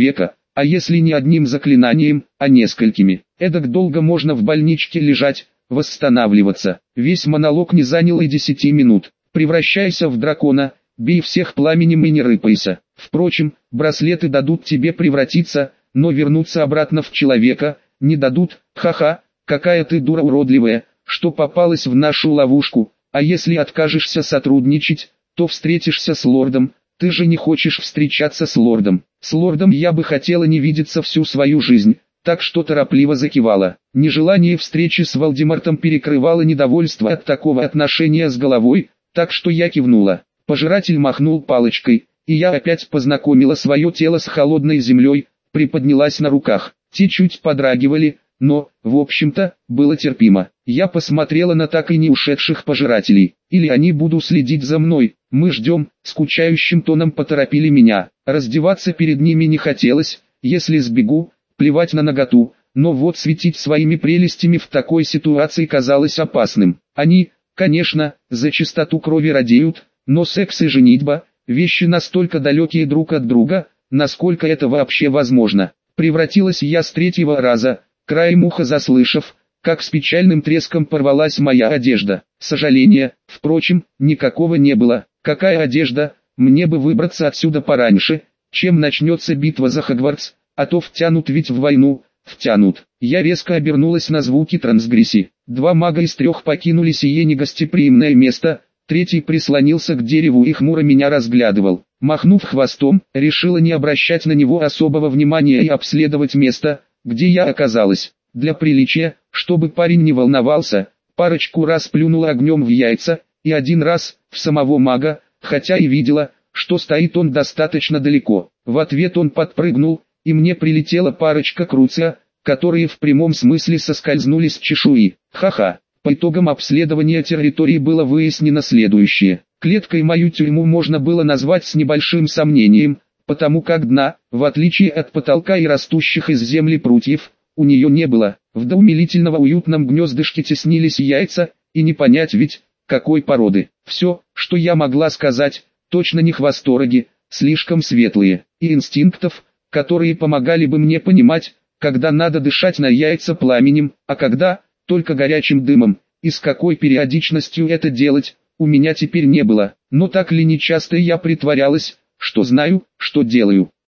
А если не одним заклинанием, а несколькими? Эдак долго можно в больничке лежать, восстанавливаться. Весь монолог не занял и десяти минут. Превращайся в дракона, бей всех пламенем и не рыпайся. Впрочем, браслеты дадут тебе превратиться, но вернуться обратно в человека не дадут. Ха-ха, какая ты дура уродливая, что попалась в нашу ловушку. А если откажешься сотрудничать, то встретишься с лордом. Ты же не хочешь встречаться с лордом. С лордом я бы хотела не видеться всю свою жизнь, так что торопливо закивала. Нежелание встречи с Вальдемартом перекрывало недовольство от такого отношения с головой, так что я кивнула. Пожиратель махнул палочкой, и я опять познакомила свое тело с холодной землей, приподнялась на руках. Те чуть подрагивали, но, в общем-то, было терпимо. Я посмотрела на так и не ушедших пожирателей. Или они будут следить за мной. Мы ждем, скучающим тоном поторопили меня. Раздеваться перед ними не хотелось, если сбегу, плевать на наготу. Но вот светить своими прелестями в такой ситуации казалось опасным. Они, конечно, за чистоту крови радеют, но секс и женитьба – вещи настолько далекие друг от друга, насколько это вообще возможно. Превратилась я с третьего раза, краем уха заслышав, как с печальным треском порвалась моя одежда. Сожаления, впрочем, никакого не было. Какая одежда, мне бы выбраться отсюда пораньше, чем начнется битва за Хогвартс, а то втянут ведь в войну, втянут. Я резко обернулась на звуки трансгрессии. Два мага из трех покинули сие негостеприимное место, третий прислонился к дереву и хмуро меня разглядывал. Махнув хвостом, решила не обращать на него особого внимания и обследовать место, где я оказалась. Для приличия, чтобы парень не волновался, парочку раз плюнула огнем в яйца, и один раз в самого мага, хотя и видела, что стоит он достаточно далеко. В ответ он подпрыгнул, и мне прилетела парочка круция, которые в прямом смысле соскользнули с чешуи. Ха-ха. По итогам обследования территории было выяснено следующее. Клеткой мою тюрьму можно было назвать с небольшим сомнением, потому как дна, в отличие от потолка и растущих из земли прутьев, у нее не было. В до умилительного уютном гнездышке теснились яйца, и не понять ведь, какой породы. Все, что я могла сказать, точно не хвостороги, слишком светлые, и инстинктов, которые помогали бы мне понимать, когда надо дышать на яйца пламенем, а когда, только горячим дымом, и с какой периодичностью это делать, у меня теперь не было. Но так ли нечасто я притворялась, что знаю, что делаю.